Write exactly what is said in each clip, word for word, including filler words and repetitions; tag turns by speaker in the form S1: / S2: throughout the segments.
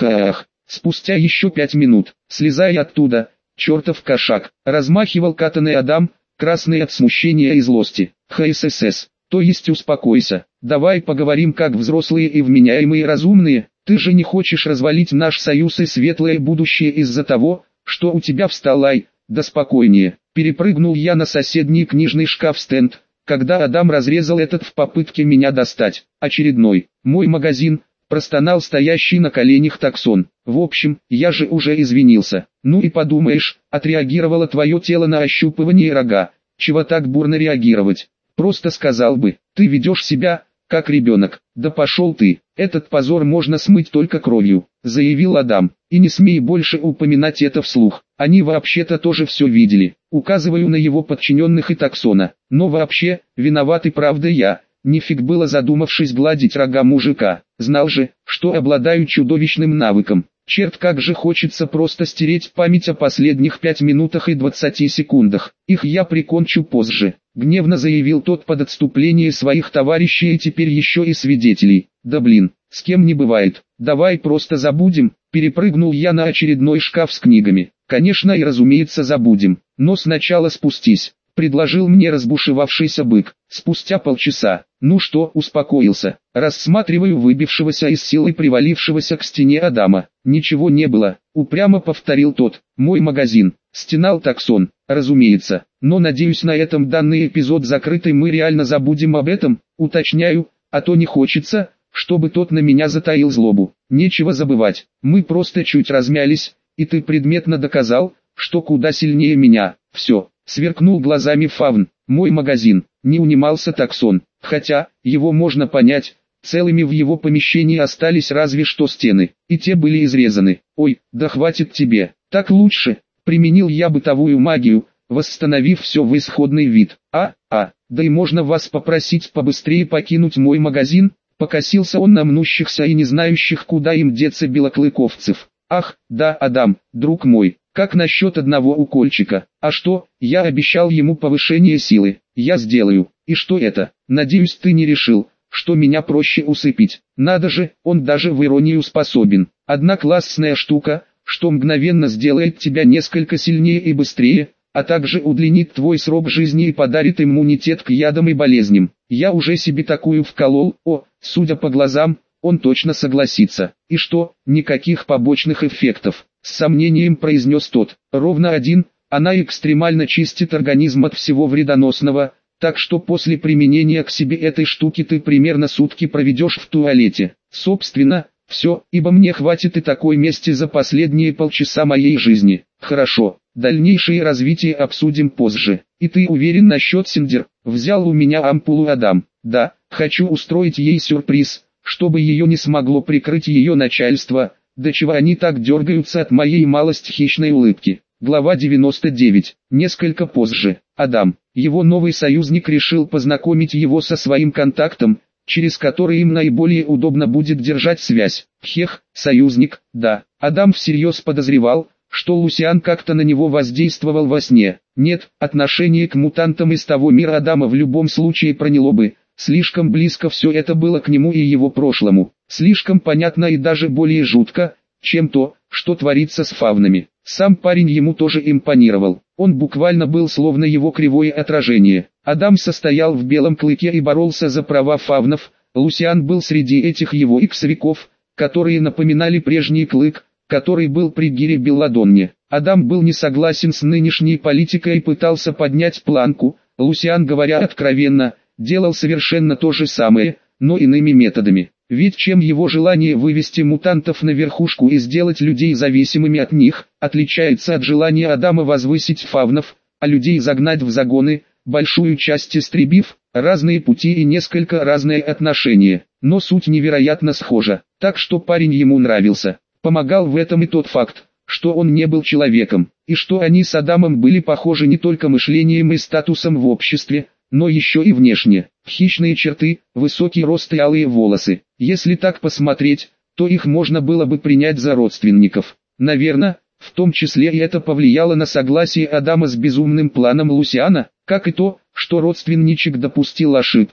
S1: Ах-ах-ах. Спустя еще пять минут, слезая оттуда, чертов кошак, размахивал катаный Адам, красный от смущения и злости. ХСС, то есть успокойся, давай поговорим как взрослые и вменяемые разумные. Ты же не хочешь развалить наш союз и светлое будущее из-за того, что у тебя встал ай, да спокойнее. Перепрыгнул я на соседний книжный шкаф-стенд, когда Адам разрезал этот в попытке меня достать. Очередной, мой магазин, простонал стоящий на коленях таксон. В общем, я же уже извинился. Ну и подумаешь, отреагировало твое тело на ощупывание рога. Чего так бурно реагировать? Просто сказал бы, ты ведешь себя, как ребенок. Да пошел ты, этот позор можно смыть только кровью, заявил Адам. И не смей больше упоминать это вслух. Они вообще-то тоже все видели. Указываю на его подчиненных и таксона. Но вообще, виноват и правда я. Нифиг было задумавшись гладить рога мужика. Знал же, что обладаю чудовищным навыком. Черт, как же хочется просто стереть память о последних пяти минутах и двадцати секундах. Их я прикончу позже. Гневно заявил тот под отступление своих товарищей и теперь еще и свидетелей. Да блин, с кем не бывает. Давай просто забудем. Перепрыгнул я на очередной шкаф с книгами. Конечно и разумеется забудем. Но сначала спустись. Предложил мне разбушевавшийся бык. Спустя полчаса, ну что, успокоился, рассматриваю выбившегося из сил и привалившегося к стене Адама. Ничего не было, упрямо повторил тот. Мой магазин, стенал таксон, разумеется, но надеюсь на этом данный эпизод закрытый, мы реально забудем об этом, уточняю, а то не хочется, чтобы тот на меня затаил злобу. Нечего забывать, мы просто чуть размялись, и ты предметно доказал, что куда сильнее меня. Все. Сверкнул глазами Фавн. Мой магазин, не унимался таксон, хотя, его можно понять, целыми в его помещении остались разве что стены, и те были изрезаны. Ой, да хватит тебе, так лучше, применил я бытовую магию, восстановив все в исходный вид. А, а, да и можно вас попросить побыстрее покинуть мой магазин, покосился он на мнущихся и не знающих куда им деться белоклыковцев. Ах, да, Адам, друг мой. Как насчет одного укольчика? А что, я обещал ему повышение силы, я сделаю. И что это? Надеюсь, ты не решил, что меня проще усыпить. Надо же, он даже в иронию способен. Одна классная штука, что мгновенно сделает тебя несколько сильнее и быстрее, а также удлинит твой срок жизни и подарит иммунитет к ядам и болезням. Я уже себе такую вколол, о, судя по глазам, он точно согласится. И что, никаких побочных эффектов? С сомнением произнес тот. Ровно один, она экстремально чистит организм от всего вредоносного, так что после применения к себе этой штуки ты примерно сутки проведешь в туалете. Собственно, все, ибо мне хватит и такой мести за последние полчаса моей жизни. Хорошо, дальнейшее развитие обсудим позже. И ты уверен насчет Синдер? Взял у меня ампулу Адам. Да, хочу устроить ей сюрприз, чтобы ее не смогло прикрыть ее начальство. До чего они так дергаются от моей малость хищной улыбки. Глава девяносто девять. Несколько позже. Адам, его новый союзник, решил познакомить его со своим контактом, через который им наиболее удобно будет держать связь. Хех, союзник, да. Адам всерьез подозревал, что Лусиан как-то на него воздействовал во сне. Нет, отношение к мутантам из того мира Адама в любом случае проняло бы. Слишком близко все это было к нему и его прошлому. Слишком понятно и даже более жутко, чем то, что творится с фавнами. Сам парень ему тоже импонировал. Он буквально был словно его кривое отражение. Адам состоял в белом клыке и боролся за права фавнов. Лусиан был среди этих его иксовиков, которые напоминали прежний клык, который был при Гире Белладонне. Адам был не согласен с нынешней политикой и пытался поднять планку. Лусиан, говоря откровенно, делал совершенно то же самое, но иными методами. Ведь чем его желание вывести мутантов на верхушку и сделать людей зависимыми от них, отличается от желания Адама возвысить фавнов, а людей загнать в загоны, большую часть истребив, разные пути и несколько разные отношения. Но суть невероятно схожа, так что парень ему нравился. Помогал в этом и тот факт, что он не был человеком, и что они с Адамом были похожи не только мышлением и статусом в обществе, но еще и внешне. Хищные черты, высокий рост и алые волосы. Если так посмотреть, то их можно было бы принять за родственников. Наверное, в том числе и это повлияло на согласие Адама с безумным планом Лусиана, как и то, что родственничек допустил ошибку,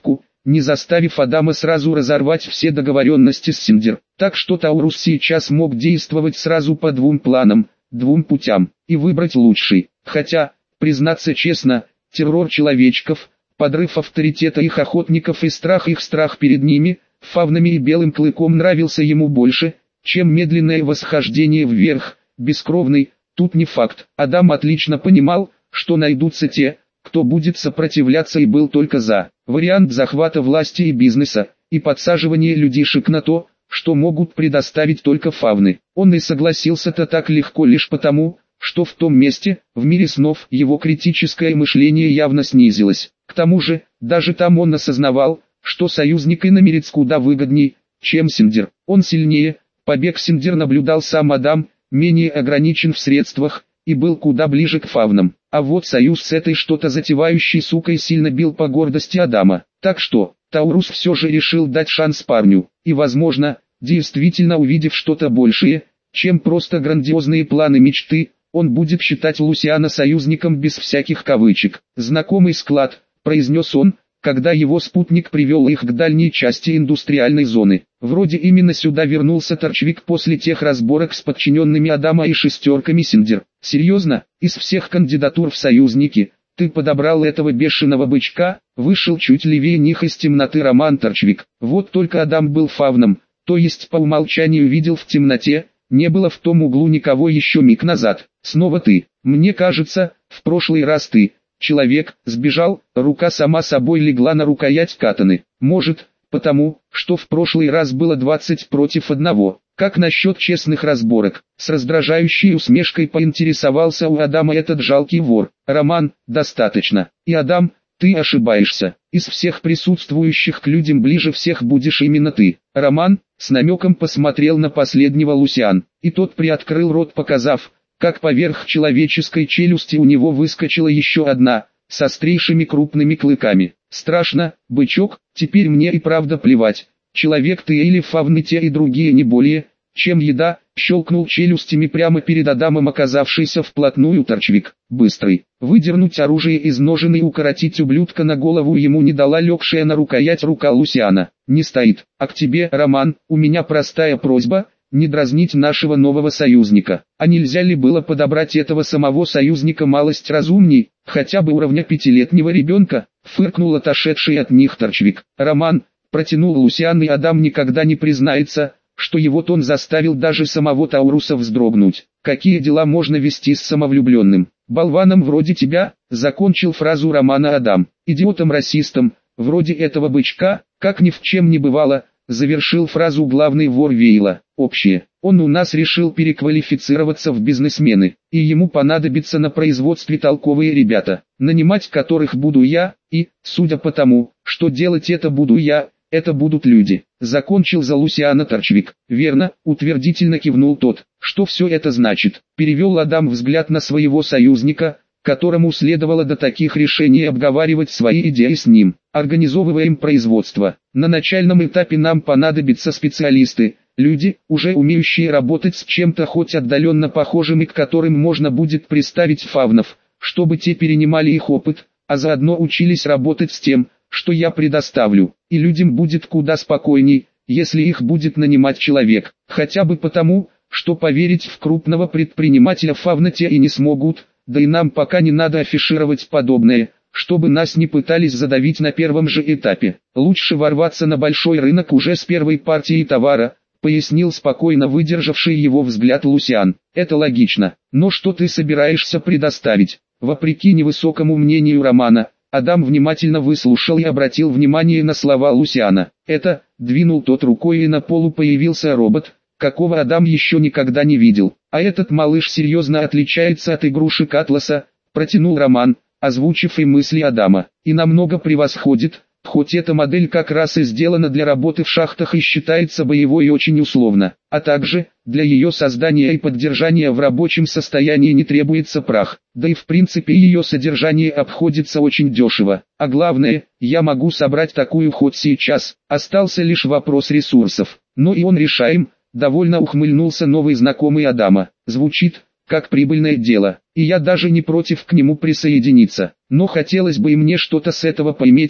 S1: не заставив Адама сразу разорвать все договоренности с Синдер. Так что Таурус сейчас мог действовать сразу по двум планам, двум путям, и выбрать лучший. Хотя, признаться честно, террор человечков, подрыв авторитета их охотников и страх их страх перед ними, фавнами и белым клыком нравился ему больше, чем медленное восхождение вверх, бескровный. Тут не факт. Адам отлично понимал, что найдутся те, кто будет сопротивляться, и был только за вариант захвата власти и бизнеса, и подсаживания людишек на то, что могут предоставить только фавны. Он и согласился-то так легко лишь потому, что в том месте, в мире снов, его критическое мышление явно снизилось. К тому же, даже там он осознавал, что союзник иномерец куда выгодней, чем Синдер. Он сильнее, побег Синдер наблюдал сам Адам, менее ограничен в средствах, и был куда ближе к фавнам. А вот союз с этой что-то затевающей сукой сильно бил по гордости Адама. Так что, Таурус все же решил дать шанс парню, и возможно, действительно увидев что-то большее, чем просто грандиозные планы мечты, он будет считать Лусиана союзником без всяких кавычек. «Знакомый склад», — произнес он, когда его спутник привел их к дальней части индустриальной зоны. Вроде именно сюда вернулся Торчвик после тех разборок с подчиненными Адама и шестерками Синдер. «Серьезно, из всех кандидатур в союзники, ты подобрал этого бешеного бычка?» Вышел чуть левее них из темноты Роман Торчвик. Вот только Адам был фавном, то есть по умолчанию видел в темноте, не было в том углу никого еще миг назад. «Снова ты, мне кажется, в прошлый раз ты, человек, сбежал», рука сама собой легла на рукоять катаны. «Может, потому, что в прошлый раз было двадцать против одного. Как насчет честных разборок?» С раздражающей усмешкой поинтересовался у Адама этот жалкий вор. «Роман, достаточно. И Адам, ты ошибаешься. Из всех присутствующих к людям ближе всех будешь именно ты». Роман с намеком посмотрел на последнего Лусиан, и тот приоткрыл рот, показав, как поверх человеческой челюсти у него выскочила еще одна, с острейшими крупными клыками. «Страшно, бычок, теперь мне и правда плевать, человек ты или фавны, те и другие не более, чем еда», щелкнул челюстями прямо перед Адамом оказавшийся вплотную Торчвик. Быстрый, выдернуть оружие из ножен и укоротить ублюдка на голову ему не дала легшая на рукоять рука Лусиана. «Не стоит, а к тебе, Роман, у меня простая просьба, не дразнить нашего нового союзника. А нельзя ли было подобрать этого самого союзника малость разумней, хотя бы уровня пятилетнего ребенка?» Фыркнул отошедший от них Торчвик. «Роман», протянул Лусиан, и Адам никогда не признается, что его тон заставил даже самого Тауруса вздрогнуть. «Какие дела можно вести с самовлюбленным болваном вроде тебя?» Закончил фразу Романа Адам. «Идиотом-расистом, вроде этого бычка, как ни в чем не бывало», завершил фразу главный вор Вейла. «Общее. Он у нас решил переквалифицироваться в бизнесмены, и ему понадобится на производстве толковые ребята, нанимать которых буду я, и, судя по тому, что делать это буду я, это будут люди». Закончил за Лусиана Торчвик. «Верно», утвердительно кивнул тот. «Что все это значит?» Перевел Адам взгляд на своего союзника, которому следовало до таких решений обговаривать свои идеи с ним. «Организовываем производство. На начальном этапе нам понадобятся специалисты, люди, уже умеющие работать с чем-то хоть отдаленно похожим и к которым можно будет приставить фавнов, чтобы те перенимали их опыт, а заодно учились работать с тем, что я предоставлю. И людям будет куда спокойней, если их будет нанимать человек, хотя бы потому, что поверить в крупного предпринимателя фавны те и не смогут, да и нам пока не надо афишировать подобное, чтобы нас не пытались задавить на первом же этапе. Лучше ворваться на большой рынок уже с первой партией товара», пояснил спокойно выдержавший его взгляд Лусиан. «Это логично, но что ты собираешься предоставить?» Вопреки невысокому мнению Романа, Адам внимательно выслушал и обратил внимание на слова Лусиана. «Это», двинул тот рукой, и на полу появился робот, какого Адам еще никогда не видел. «А этот малыш серьезно отличается от игрушек Атласа», протянул Роман, озвучив и мысли Адама, «и намного превосходит, хоть эта модель как раз и сделана для работы в шахтах и считается боевой и очень условно, а также, для ее создания и поддержания в рабочем состоянии не требуется прах, да и в принципе ее содержание обходится очень дешево, а главное, я могу собрать такую хоть сейчас, остался лишь вопрос ресурсов, но и он решаем», довольно ухмыльнулся новый знакомый Адама. «Звучит, как прибыльное дело, и я даже не против к нему присоединиться, но хотелось бы и мне что-то с этого поиметь,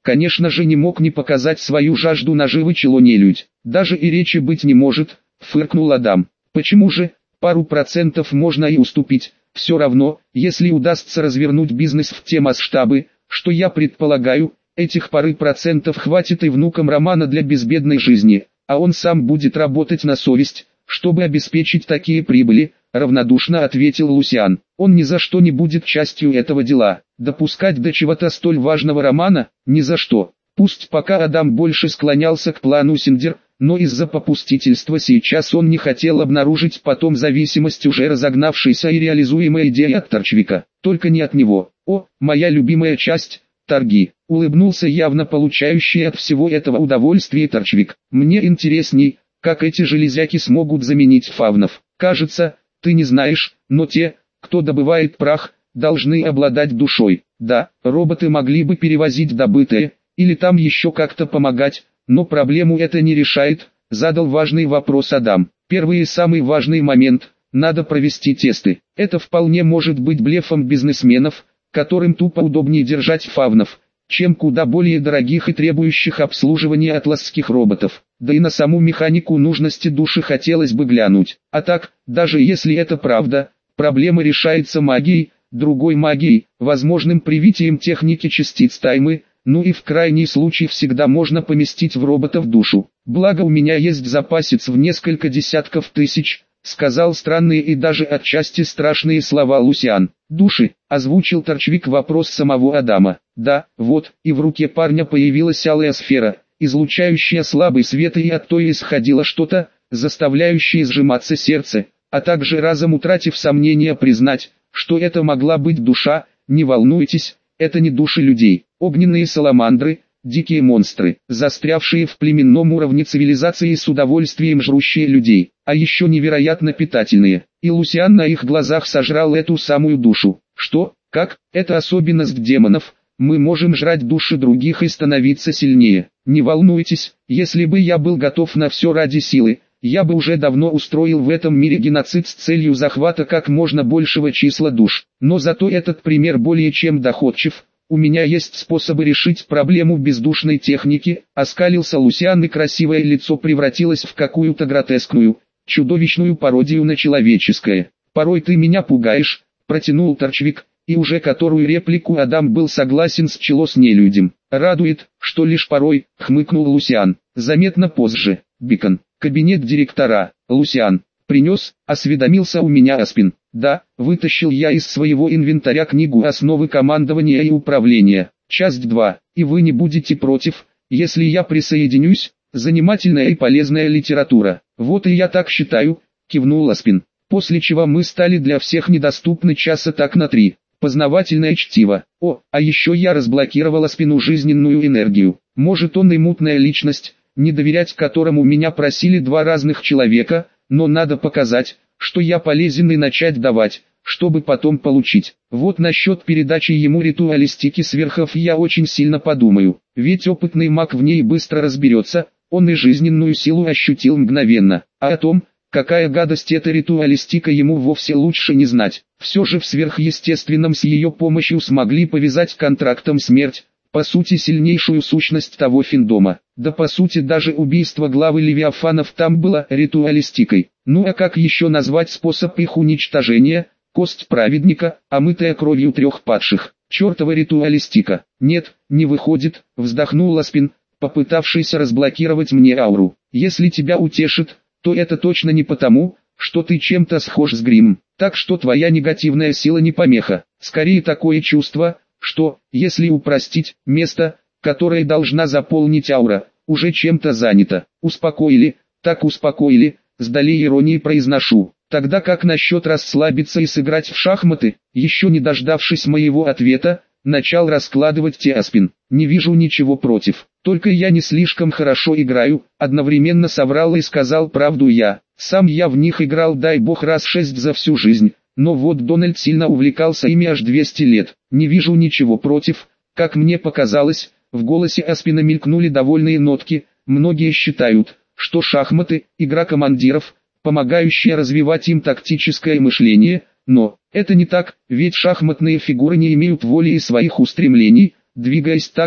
S1: конечно же не мог не показать свою жажду наживы чело-нелюдь. Даже и речи быть не может, фыркнул Адам. Почему же, пару процентов можно и уступить, все равно, если удастся развернуть бизнес в те масштабы, что я предполагаю, этих пары процентов хватит и внукам Романа для безбедной жизни, а он сам будет работать на совесть, чтобы обеспечить такие прибыли, равнодушно ответил Лусиан. Он ни за что не будет частью этого дела. Допускать до чего-то столь важного Романа, ни за что. Пусть пока Адам больше склонялся к плану Синдер, но из-за попустительства сейчас он не хотел обнаружить потом зависимость уже разогнавшейся и реализуемой идеи от Торчвика. Только не от него. О, моя любимая часть, торги. Улыбнулся явно получающий от всего этого удовольствие Торчвик. Мне интересней, как эти железяки смогут заменить фавнов. Кажется, ты не знаешь, но те, кто добывает прах, должны обладать душой. Да, роботы могли бы перевозить добытое, или там еще как-то помогать, но проблему это не решает, задал важный вопрос Адам. Первый и самый важный момент, надо провести тесты. Это вполне может быть блефом бизнесменов, которым тупо удобнее держать фавнов, чем куда более дорогих и требующих обслуживания атласских роботов. Да и на саму механику нужности души хотелось бы глянуть. А так, даже если это правда, проблема решается магией, другой магией, возможным привитием техники частиц таймы, ну и в крайний случай всегда можно поместить в робота в душу. Благо у меня есть запасец в несколько десятков тысяч, сказал странные и даже отчасти страшные слова Лусиан. Души, озвучил Торчвик вопрос самого Адама. Да, вот, и в руке парня появилась алая сфера, излучающая слабый свет, и от той исходило что-то, заставляющее сжиматься сердце, а также разом утратив сомнения признать, что это могла быть душа. Не волнуйтесь, это не души людей, огненные саламандры, дикие монстры, застрявшие в племенном уровне цивилизации и с удовольствием жрущие людей, а еще невероятно питательные. И Лусиан на их глазах сожрал эту самую душу. Что? Как? Это особенность демонов. Мы можем жрать души других и становиться сильнее. Не волнуйтесь, если бы я был готов на все ради силы, я бы уже давно устроил в этом мире геноцид с целью захвата как можно большего числа душ. Но зато этот пример более чем доходчив. У меня есть способы решить проблему бездушной техники. Оскалился Лусиан, и красивое лицо превратилось в какую-то гротескную, чудовищную пародию на человеческое. Порой ты меня пугаешь, протянул Торчвик, и уже которую реплику Адам был согласен с чело с нелюдем. Радует, что лишь порой, хмыкнул Лусиан. Заметно позже. Бикон. Кабинет директора. Лусиан. Принес, осведомился у меня Аспин. Да, вытащил я из своего инвентаря книгу «Основы командования и управления». Часть два. И вы не будете против, если я присоединюсь? Занимательная и полезная литература. Вот и я так считаю, кивнул Аспин. После чего мы стали для всех недоступны часа так на три. Познавательное чтиво. О, а еще я разблокировала Аспину жизненную энергию. Может, он и мутная личность, не доверять которому меня просили два разных человека, но надо показать, что я полезен, и начать давать, чтобы потом получить. Вот насчет передачи ему ритуалистики сверхов я очень сильно подумаю, ведь опытный маг в ней быстро разберется, он и жизненную силу ощутил мгновенно, а о том, какая гадость эта ритуалистика, ему вовсе лучше не знать. Все же в сверхъестественном с ее помощью смогли повязать контрактом смерть, по сути сильнейшую сущность того финдома. Да по сути даже убийство главы Левиафанов там было ритуалистикой. Ну а как еще назвать способ их уничтожения? Кость праведника, омытая кровью трех падших. Чертова ритуалистика. Нет, не выходит, вздохнул Аспин, попытавшийся разблокировать мне ауру. Если тебя утешит, то это точно не потому, что ты чем-то схож с Гримом. Так что твоя негативная сила не помеха. Скорее такое чувство, что, если упростить, место, которое должна заполнить аура, уже чем-то занято. Успокоили, так успокоили, с долей иронии произношу. Тогда как насчет расслабиться и сыграть в шахматы? Еще не дождавшись моего ответа, начал раскладывать Теаспин. Не вижу ничего против. Только я не слишком хорошо играю, одновременно соврал и сказал правду я. Сам я в них играл, дай бог, раз шесть за всю жизнь. Но вот Дональд сильно увлекался ими аж двести лет. Не вижу ничего против, как мне показалось. В голосе Аспина мелькнули довольные нотки. Многие считают, что шахматы – игра командиров, помогающая развивать им тактическое мышление, но это не так, ведь шахматные фигуры не имеют воли и своих устремлений, двигаясь так,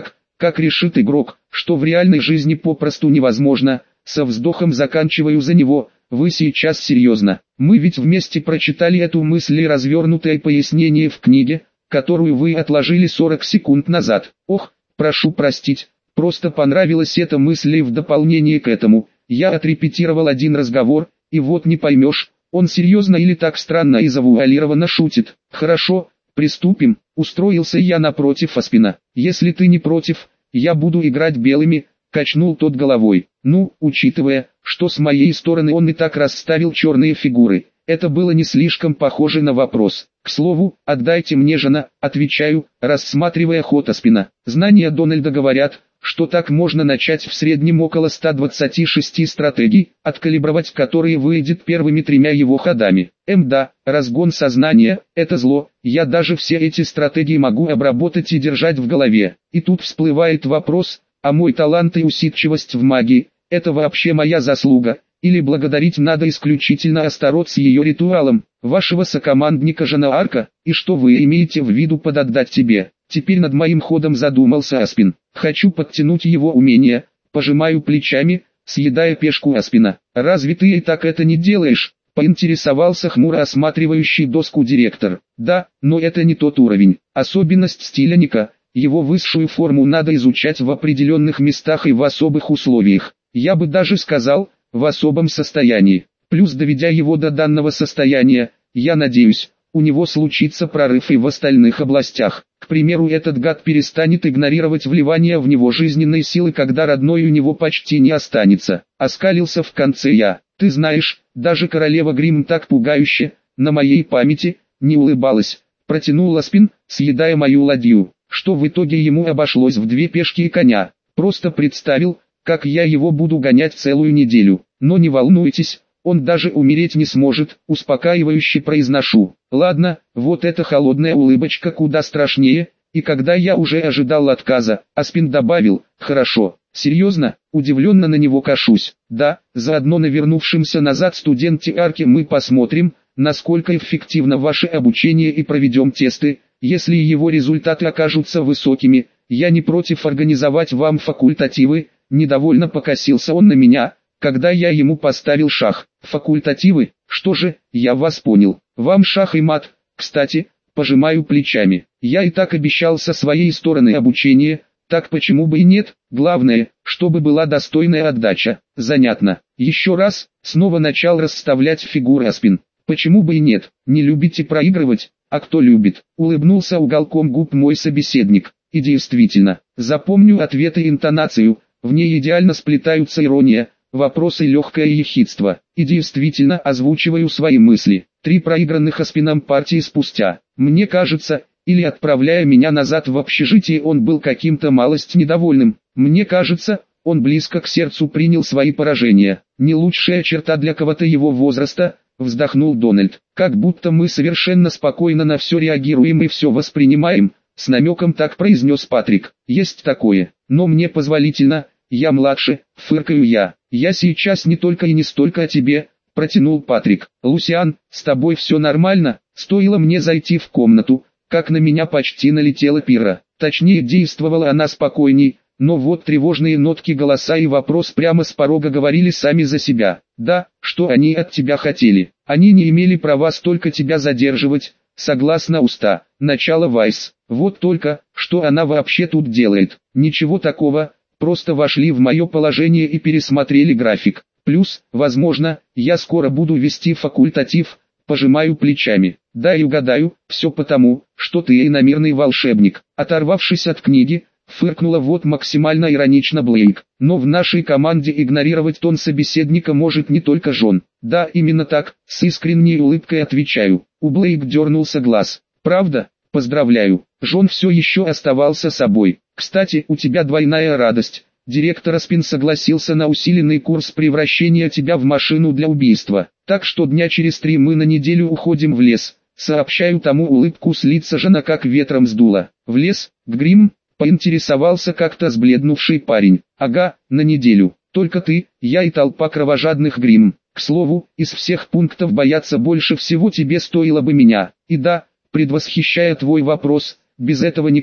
S1: как решит игрок, что в реальной жизни попросту невозможно, со вздохом заканчиваю за него. Вы сейчас серьезно? Мы ведь вместе прочитали эту мысль и развернутое пояснение в книге, которую вы отложили сорок секунд назад. Ох, прошу простить, просто понравилась эта мысль, и в дополнение к этому, я отрепетировал один разговор, и вот не поймешь, он серьезно или так странно и завуалированно шутит. Хорошо, приступим. Устроился я напротив Аспина. Если ты не против, я буду играть белыми, качнул тот головой. Ну, учитывая, что с моей стороны он и так расставил черные фигуры, это было не слишком похоже на вопрос. К слову, отдайте мне жена, отвечаю, рассматривая ход Аспина. Знания Дональда говорят, что так можно начать в среднем около ста двадцати шести стратегий, откалибровать которые выйдет первыми тремя его ходами. Мда, разгон сознания – это зло, я даже все эти стратегии могу обработать и держать в голове. И тут всплывает вопрос, а мой талант и усидчивость в магии – это вообще моя заслуга, или благодарить надо исключительно Астарот с ее ритуалом, вашего сокомандника Жанаарка, и что вы имеете в виду под отдать тебе? Теперь над моим ходом задумался Аспин. Хочу подтянуть его умения, пожимаю плечами, съедая пешку Аспина. Разве ты и так это не делаешь? Поинтересовался хмуро осматривающий доску директор. Да, но это не тот уровень. Особенность стиля Ника, его высшую форму надо изучать в определенных местах и в особых условиях. Я бы даже сказал, в особом состоянии. Плюс доведя его до данного состояния, я надеюсь, у него случится прорыв и в остальных областях. К примеру, этот гад перестанет игнорировать вливание в него жизненной силы, когда родной у него почти не останется. Оскалился в конце я. Ты знаешь, даже королева Гримм так пугающе, на моей памяти, не улыбалась. Протянул Аспин, съедая мою ладью, что в итоге ему обошлось в две пешки и коня. Просто представил, как я его буду гонять целую неделю. Но не волнуйтесь, он даже умереть не сможет, успокаивающе произношу. Ладно, вот эта холодная улыбочка куда страшнее, и когда я уже ожидал отказа, Аспин добавил, хорошо, серьезно, удивленно на него кашусь. Да, заодно на вернувшемся назад студенте Арки мы посмотрим, насколько эффективно ваше обучение и проведем тесты. Если его результаты окажутся высокими, я не против организовать вам факультативы. Недовольно покосился он на меня, когда я ему поставил шах. Факультативы? Что же, я вас понял. Вам шах и мат. Кстати, пожимаю плечами. Я и так обещал со своей стороны обучение, так почему бы и нет? Главное, чтобы была достойная отдача. Занятно. Еще раз, снова начал расставлять фигуры Аспин. Почему бы и нет? Не любите проигрывать? А кто любит? Улыбнулся уголком губ мой собеседник. И действительно, запомню ответы и интонацию. В ней идеально сплетаются ирония, вопросы и легкое ехидство. И действительно озвучиваю свои мысли. Три проигранных Аспином партии спустя. Мне кажется, или отправляя меня назад в общежитие, он был каким-то малость недовольным. Мне кажется, он близко к сердцу принял свои поражения. Не лучшая черта для кого-то его возраста, вздохнул Дональд. Как будто мы совершенно спокойно на все реагируем и все воспринимаем. С намеком так произнес Патрик. Есть такое, но мне позволительно. Я младше, фыркаю я. Я сейчас не только и не столько о тебе, протянул Патрик. Лусиан, с тобой все нормально? Стоило мне зайти в комнату, как на меня почти налетела Пира. Точнее, действовала она спокойней, но вот тревожные нотки голоса и вопрос прямо с порога говорили сами за себя. Да, что они от тебя хотели? Они не имели права столько тебя задерживать, согласно уста. Начало Вайс. Вот только, что она вообще тут делает? Ничего такого. Просто вошли в мое положение и пересмотрели график. Плюс, возможно, я скоро буду вести факультатив, пожимаю плечами. Да и угадаю, все потому, что ты иномирный волшебник. Оторвавшись от книги, фыркнула вот максимально иронично Блейк. Но в нашей команде игнорировать тон собеседника может не только Джон. Да, именно так, с искренней улыбкой отвечаю. У Блейк дернулся глаз. Правда? Поздравляю. Джон все еще оставался собой. Кстати, у тебя двойная радость. Директор Аспин согласился на усиленный курс превращения тебя в машину для убийства. Так что дня через три мы на неделю уходим в лес. Сообщаю тому, улыбку с лица жена как ветром сдуло. В лес? К Гримм? Поинтересовался как-то сбледнувший парень. Ага, на неделю. Только ты, я и толпа кровожадных Гримм. К слову, из всех пунктов бояться больше всего тебе стоило бы меня. И да, предвосхищая твой вопрос, без этого никак.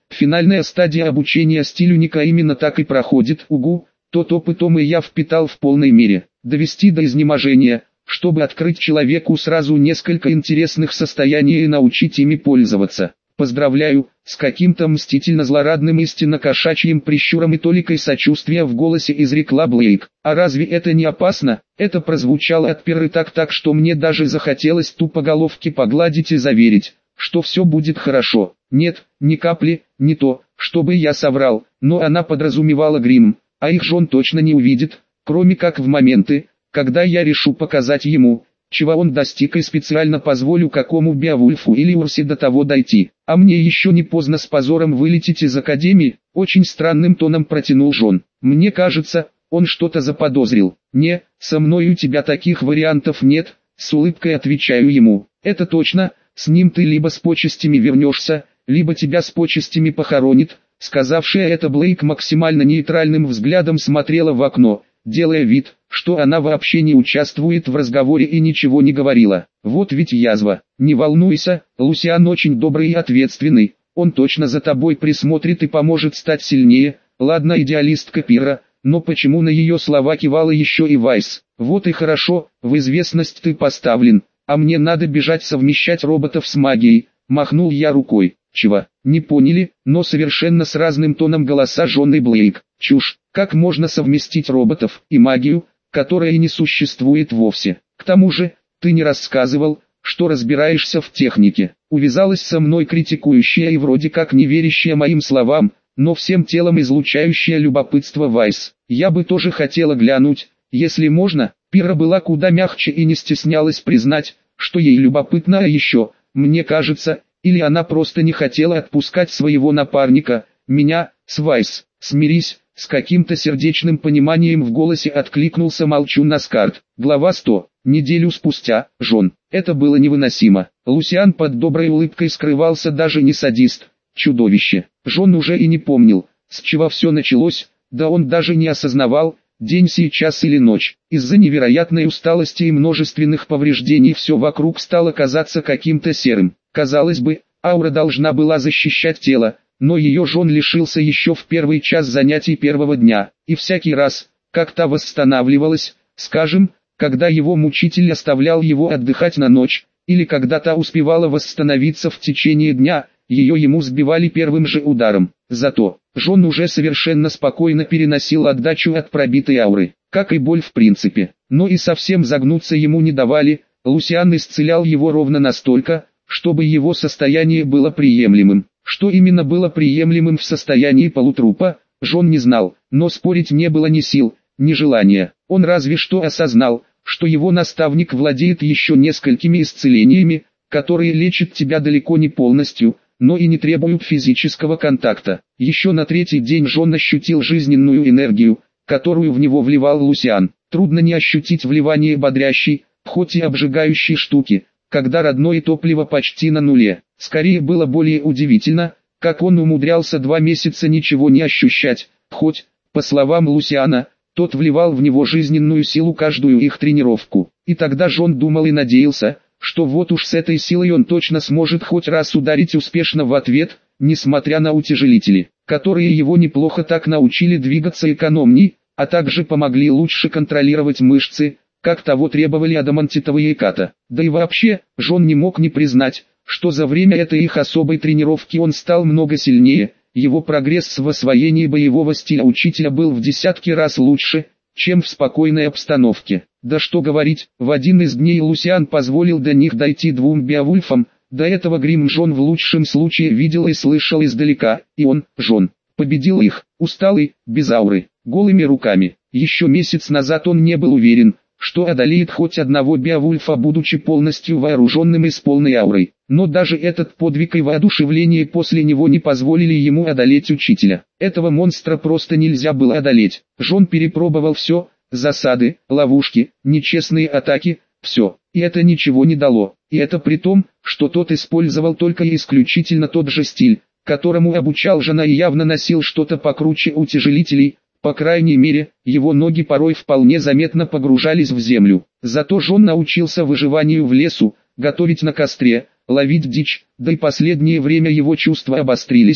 S1: Финальная стадия обучения стилю Ника именно так и проходит. Угу, тот опытом и я впитал в полной мере. Довести до изнеможения, чтобы открыть человеку сразу несколько интересных состояний и научить ими пользоваться. Поздравляю, с каким-то мстительно-злорадным истинно кошачьим прищуром и толикой сочувствия в голосе изрекла Блейк. А разве это не опасно? Это прозвучало от Пиры так так, что мне даже захотелось тупо головки погладить и заверить, что все будет хорошо. Нет, ни капли, не то, чтобы я соврал, но она подразумевала грим, а их жен точно не увидит, кроме как в моменты, когда я решу показать ему, чего он достиг, и специально позволю какому Беовульфу или Урсе до того дойти. А мне еще не поздно с позором вылететь из академии, очень странным тоном протянул Жон. Мне кажется, он что-то заподозрил. Не, со мной у тебя таких вариантов нет, с улыбкой отвечаю ему. Это точно, с ним ты либо с почестями вернешься, либо тебя с почестями похоронит. Сказавшая это, Блейк максимально нейтральным взглядом смотрела в окно, делая вид, что она вообще не участвует в разговоре и ничего не говорила. Вот ведь язва. Не волнуйся, Лусиан очень добрый и ответственный, он точно за тобой присмотрит и поможет стать сильнее. Ладно, идеалистка Пира, но почему на ее слова кивала еще и Вайс? Вот и хорошо, в известность ты поставлен, а мне надо бежать совмещать роботов с магией. Махнул я рукой. Чего? Не поняли, но совершенно с разным тоном голоса Жон и Блейк. Чушь, как можно совместить роботов и магию, которая не существует вовсе? К тому же, ты не рассказывал, что разбираешься в технике. Увязалась со мной критикующая и вроде как не верящая моим словам, но всем телом излучающая любопытство Вайс. Я бы тоже хотела глянуть, если можно. Пира была куда мягче и не стеснялась признать, что ей любопытно, а еще, мне кажется, или она просто не хотела отпускать своего напарника, меня, с Вайс. Смирись, с каким-то сердечным пониманием в голосе откликнулся молчун Наскарт. Глава сто. Неделю спустя, Жон. Это было невыносимо. Лусиан под доброй улыбкой скрывался даже не садист, чудовище. Жон уже и не помнил, с чего все началось, да он даже не осознавал, день сейчас или ночь. Из-за невероятной усталости и множественных повреждений все вокруг стало казаться каким-то серым. Казалось бы, аура должна была защищать тело, но ее Жон лишился еще в первый час занятий первого дня, и всякий раз, как та восстанавливалась, скажем, когда его мучитель оставлял его отдыхать на ночь, или когда та успевала восстановиться в течение дня, ее ему сбивали первым же ударом. Зато, Жон уже совершенно спокойно переносил отдачу от пробитой ауры, как и боль в принципе, но и совсем загнуться ему не давали. Лусиан исцелял его ровно настолько, чтобы его состояние было приемлемым. Что именно было приемлемым в состоянии полутрупа, Жон не знал, но спорить не было ни сил, ни желания. Он разве что осознал, что его наставник владеет еще несколькими исцелениями, которые лечат тебя далеко не полностью, но и не требуют физического контакта. Еще на третий день Жон ощутил жизненную энергию, которую в него вливал Лусиан. Трудно не ощутить вливание бодрящей, хоть и обжигающей штуки, когда родное топливо почти на нуле. Скорее было более удивительно, как он умудрялся два месяца ничего не ощущать, хоть, по словам Лусиана, тот вливал в него жизненную силу каждую их тренировку. И тогда Жон думал и надеялся, что вот уж с этой силой он точно сможет хоть раз ударить успешно в ответ, несмотря на утяжелители, которые его неплохо так научили двигаться экономней, а также помогли лучше контролировать мышцы, как того требовали адамантитовые ката. Да и вообще, Жон не мог не признать, что за время этой их особой тренировки он стал много сильнее, его прогресс в освоении боевого стиля учителя был в десятки раз лучше, чем в спокойной обстановке. Да что говорить, в один из дней Лусиан позволил до них дойти двум Беовульфам, до этого Грим Жон в лучшем случае видел и слышал издалека, и он, Жон, победил их, усталый, без ауры, голыми руками. Еще месяц назад он не был уверен, что одолеет хоть одного Беовульфа, будучи полностью вооруженным и с полной аурой. Но даже этот подвиг и воодушевление после него не позволили ему одолеть учителя. Этого монстра просто нельзя было одолеть. Жон перепробовал все, засады, ловушки, нечестные атаки, все, и это ничего не дало. И это при том, что тот использовал только и исключительно тот же стиль, которому обучал Жона, и явно носил что-то покруче утяжелителей. По крайней мере, его ноги порой вполне заметно погружались в землю. Зато Жон научился выживанию в лесу, готовить на костре, ловить дичь, да и последнее время его чувства обострились,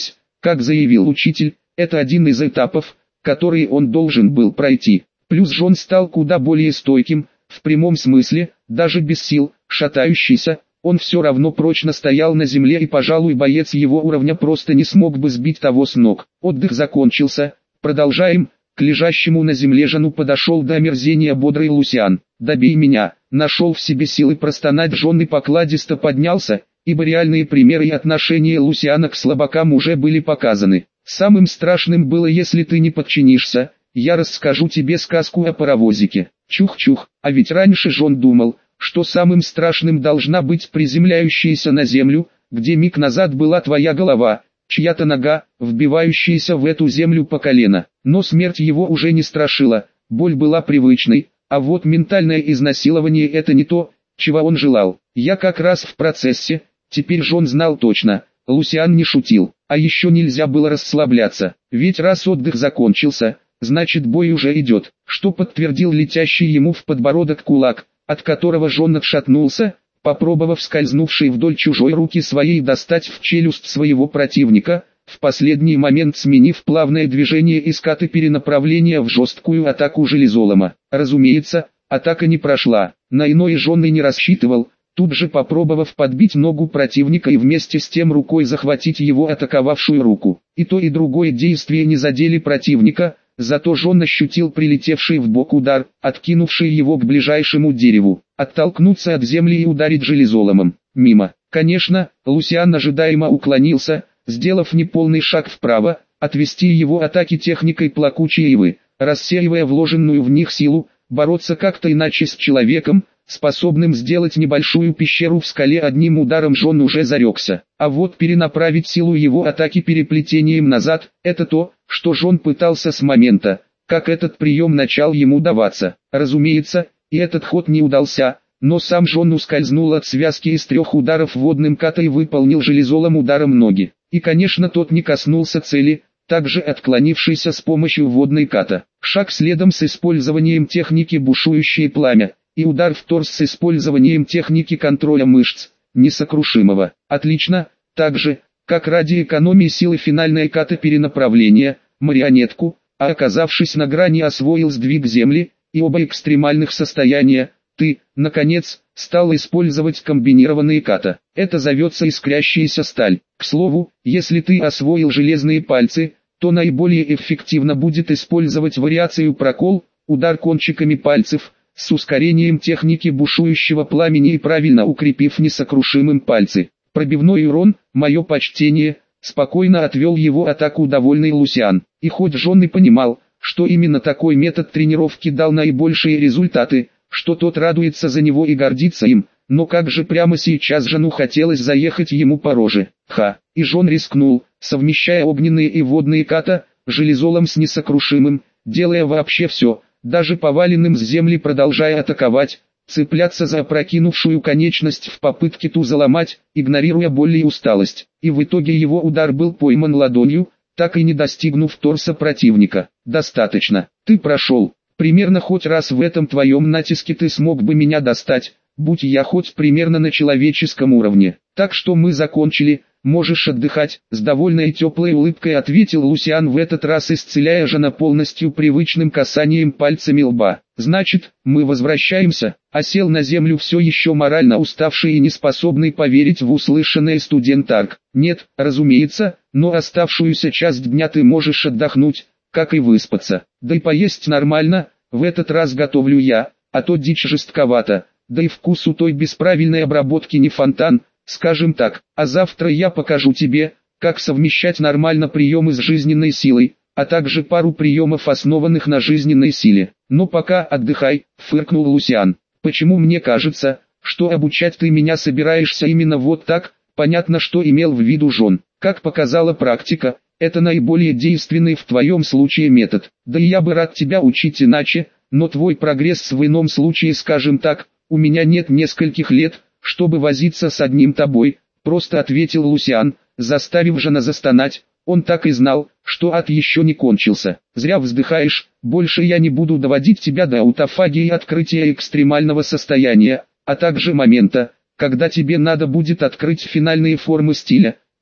S1: Как заявил учитель, это один из этапов, который он должен был пройти. Плюс Жон стал куда более стойким, в прямом смысле, даже без сил, шатающийся, он все равно прочно стоял на земле, и, пожалуй, боец его уровня просто не смог бы сбить того с ног. Отдых закончился, продолжаем. К лежащему на земле Жону подошел до омерзения бодрый Лусиан. «Добей меня!» Нашел в себе силы простонать Жон и покладисто поднялся, ибо реальные примеры и отношения Лусиана к слабакам уже были показаны. «Самым страшным было, если ты не подчинишься. Я расскажу тебе сказку о паровозике». Чух-чух, а ведь раньше Жон думал, что самым страшным должна быть приземляющаяся на землю, где миг назад была твоя голова, чья-то нога, вбивающаяся в эту землю по колено. Но смерть его уже не страшила, боль была привычной, а вот ментальное изнасилование — это не то, чего он желал. Я как раз в процессе, теперь Жон знал точно, Лусиан не шутил, а еще нельзя было расслабляться, ведь раз отдых закончился, значит бой уже идет, что подтвердил летящий ему в подбородок кулак, от которого Жон отшатнулся, попробовав скользнувшей вдоль чужой руки своей достать в челюсть своего противника, в последний момент сменив плавное движение из каты перенаправления в жесткую атаку железолома. Разумеется, атака не прошла, на иное Жон и не рассчитывал, тут же попробовав подбить ногу противника и вместе с тем рукой захватить его атаковавшую руку. И то и другое действие не задели противника, зато Жон ощутил прилетевший в бок удар, откинувший его к ближайшему дереву. Оттолкнуться от земли и ударить железоломом. Мимо. Конечно, Лусиан ожидаемо уклонился, сделав неполный шаг вправо, отвести его атаки техникой плакучей ивы, рассеивая вложенную в них силу, бороться как-то иначе с человеком, способным сделать небольшую пещеру в скале одним ударом Жон уже зарекся. А вот перенаправить силу его атаки переплетением назад, это то, что Жон пытался с момента, как этот прием начал ему даваться. Разумеется, и этот ход не удался, но сам Жон ускользнул от связки из трех ударов водным ката и выполнил железолом ударом ноги. И конечно тот не коснулся цели, также отклонившийся с помощью водной ката. Шаг следом с использованием техники бушующее пламя, и удар в торс с использованием техники контроля мышц, несокрушимого. Отлично, так же, как ради экономии силы финальная ката перенаправления, марионетку, а оказавшись на грани освоил сдвиг земли, и оба экстремальных состояния, ты, наконец, стал использовать комбинированные ката. Это зовется искрящаяся сталь. К слову, если ты освоил железные пальцы, то наиболее эффективно будет использовать вариацию прокол, удар кончиками пальцев, с ускорением техники бушующего пламени и правильно укрепив несокрушимым пальцы. Пробивной урон, мое почтение, спокойно отвел его атаку довольный Лусиан. И хоть Жон и понимал, что именно такой метод тренировки дал наибольшие результаты, что тот радуется за него и гордится им, но как же прямо сейчас Жону хотелось заехать ему по роже. Ха, и Жон рискнул, совмещая огненные и водные ката, железолом с несокрушимым, делая вообще все, даже поваленным с земли продолжая атаковать, цепляться за опрокинувшую конечность в попытке ту заломать, игнорируя боль и усталость. И в итоге его удар был пойман ладонью, так и не достигнув торса противника. Достаточно, ты прошел. Примерно хоть раз в этом твоем натиске ты смог бы меня достать, будь я хоть примерно на человеческом уровне. Так что мы закончили, можешь отдыхать, с довольной теплой улыбкой ответил Лусиан, в этот раз исцеляя Жона полностью привычным касанием пальцами лба. Значит, мы возвращаемся, а сел на землю все еще морально уставший и неспособный поверить в услышанное студент Арк. Нет, разумеется, но оставшуюся часть дня ты можешь отдохнуть, как и выспаться. Да и поесть нормально, в этот раз готовлю я, а то дичь жестковато, да и вкус у той без правильной обработки не фонтан, скажем так. А завтра я покажу тебе, как совмещать нормально приемы с жизненной силой, а также пару приемов, основанных на жизненной силе. Но пока отдыхай, фыркнул Лусиан. Почему мне кажется, что обучать ты меня собираешься именно вот так? Понятно, что имел в виду Жон. Как показала практика, это наиболее действенный в твоем случае метод. Да и я бы рад тебя учить иначе, но твой прогресс в ином случае, скажем так, у меня нет нескольких лет, чтобы возиться с одним тобой, просто ответил Лусиан, заставив Жона застонать. Он так и знал, что ад еще не кончился. Зря вздыхаешь, больше я не буду доводить тебя до аутофагии и открытия экстремального состояния, а также момента, когда тебе надо будет открыть финальные формы стиля,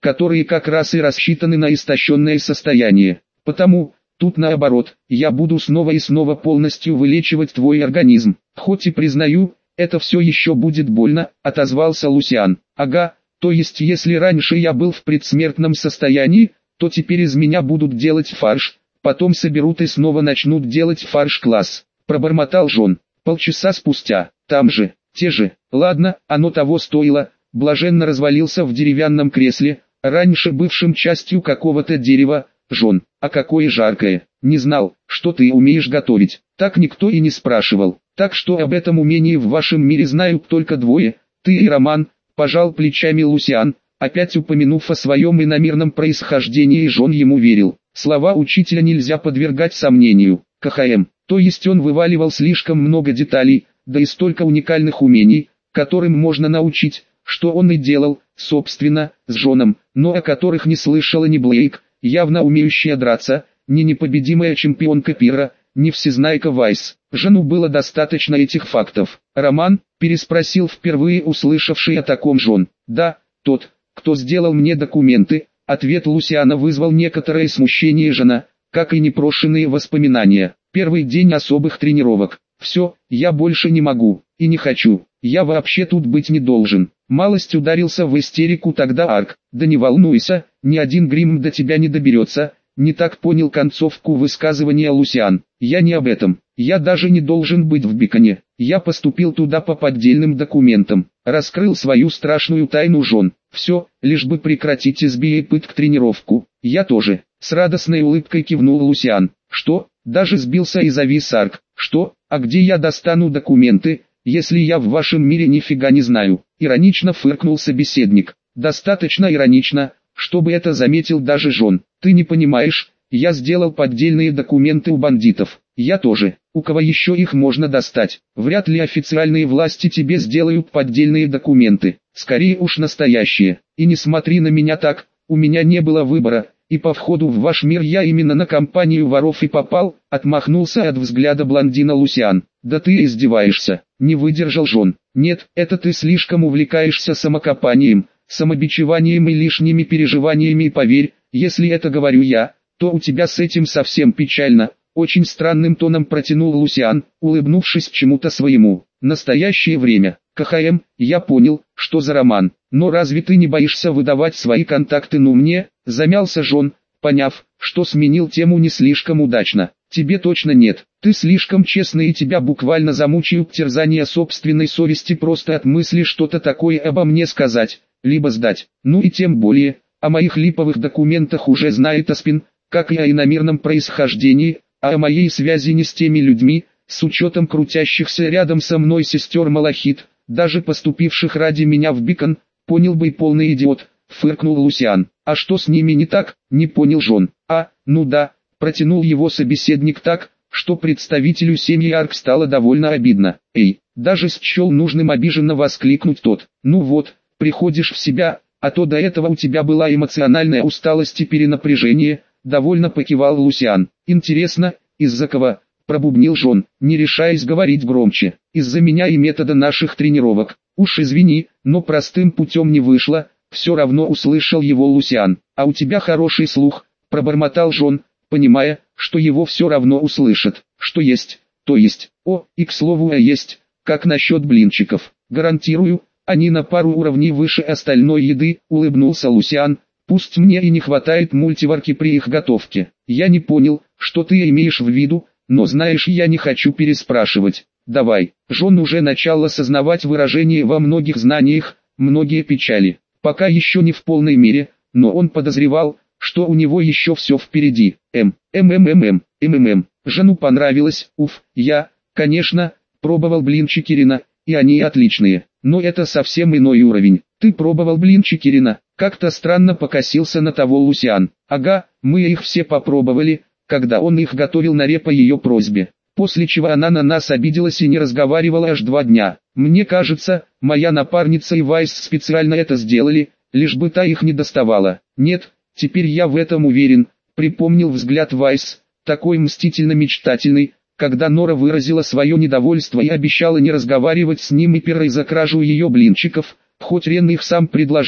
S1: которые как раз и рассчитаны на истощенное состояние. Потому, тут наоборот, я буду снова и снова полностью вылечивать твой организм. Хоть и признаю, это все еще будет больно, отозвался Лусиан. Ага, то есть если раньше я был в предсмертном состоянии, то теперь из меня будут делать фарш, потом соберут и снова начнут делать фарш-класс. Пробормотал Джон. Полчаса спустя, там же, те же, ладно, оно того стоило, блаженно развалился в деревянном кресле, раньше бывшим частью какого-то дерева. Джон, а какое жаркое, не знал, что ты умеешь готовить, так никто и не спрашивал, так что об этом умении в вашем мире знают только двое, ты и Роман, пожал плечами Лусиан, опять упомянув о своем иномирном происхождении, и Джон ему верил. Слова учителя нельзя подвергать сомнению. КХМ, то есть он вываливал слишком много деталей, да и столько уникальных умений, которым можно научить, что он и делал, собственно, с Джоном, но о которых не слышала ни Блейк, явно умеющая драться, ни непобедимая чемпионка Пира, ни всезнайка Вайс. Жену было достаточно этих фактов. Роман, переспросил впервые услышавший о таком Джон. Да, тот, кто сделал мне документы. Ответ Лусиана вызвал некоторое смущение Жена, как и непрошенные воспоминания. Первый день особых тренировок. Все, я больше не могу, и не хочу, я вообще тут быть не должен. Малость ударился в истерику тогда Арк. Да не волнуйся, ни один грим до тебя не доберется. Не так понял концовку высказывания Лусиан. Я не об этом. Я даже не должен быть в Биконе. Я поступил туда по поддельным документам. Раскрыл свою страшную тайну Джон. Все, лишь бы прекратить избие и пытк тренировку. Я тоже. С радостной улыбкой кивнул Лусиан. Что? Даже сбился и завис Арк. Что? А где я достану документы, если я в вашем мире нифига не знаю? Иронично фыркнул собеседник. Достаточно иронично, чтобы это заметил даже Джон. Ты не понимаешь, я сделал поддельные документы у бандитов. Я тоже. У кого еще их можно достать? Вряд ли официальные власти тебе сделают поддельные документы. Скорее уж настоящие. И не смотри на меня так, у меня не было выбора. И по входу в ваш мир я именно на компанию воров и попал, отмахнулся от взгляда блондина Лусиан. Да ты издеваешься, не выдержал Джон. Нет, это ты слишком увлекаешься самокопанием, самобичеванием и лишними переживаниями, и поверь, если это говорю я, то у тебя с этим совсем печально. Очень странным тоном протянул Лусиан, улыбнувшись чему-то своему. Настоящее время. КХМ, я понял, что за роман. Но разве ты не боишься выдавать свои контакты? Ну мне, замялся Джон, поняв, что сменил тему не слишком удачно. Тебе точно нет. Ты слишком честный, и тебя буквально замучают терзания собственной совести просто от мысли что-то такое обо мне сказать, либо сдать. Ну и тем более, о моих липовых документах уже знает Аспин, как и о иномирном происхождении, а о моей связи не с теми людьми, с учетом крутящихся рядом со мной сестер Малахит, даже поступивших ради меня в Бикон, понял бы и полный идиот, фыркнул Лусиан. А что с ними не так, не понял Джон. А, ну да, протянул его собеседник так, что представителю семьи Арк стало довольно обидно. Эй, даже счел нужным обиженно воскликнуть тот. Ну вот, приходишь в себя, а то до этого у тебя была эмоциональная усталость и перенапряжение, довольно покивал Лусиан. Интересно, из-за кого? Пробубнил Джон, не решаясь говорить громче. Из-за меня и метода наших тренировок. Уж извини, но простым путем не вышло, все равно услышал его Лусиан. А у тебя хороший слух, пробормотал Джон, понимая, что его все равно услышат. Что есть, то есть. О, и к слову, а есть, как насчет блинчиков. Гарантирую, они на пару уровней выше остальной еды, улыбнулся Лусиан. Пусть мне и не хватает мультиварки при их готовке. Я не понял, что ты имеешь в виду, но знаешь, я не хочу переспрашивать. Давай. Джон уже начал осознавать выражение во многих знаниях, многие печали. Пока еще не в полной мере, но он подозревал, что у него еще все впереди. М, МММ, МММ. Жену понравилось, уф, я, конечно, пробовал блинчики Рина, и они отличные, но это совсем иной уровень. Ты пробовал блинчики Рина? Как-то странно покосился на того Лусиан. Ага, мы их все попробовали, когда он их готовил на Ре по ее просьбе. После чего она на нас обиделась и не разговаривала аж два дня. Мне кажется, моя напарница и Вайс специально это сделали, лишь бы та их не доставала. Нет, теперь я в этом уверен, припомнил взгляд Вайс, такой мстительно-мечтательный, когда Нора выразила свое недовольство и обещала не разговаривать с ним и Пирой за кражу ее блинчиков, хоть Рен их сам предложил,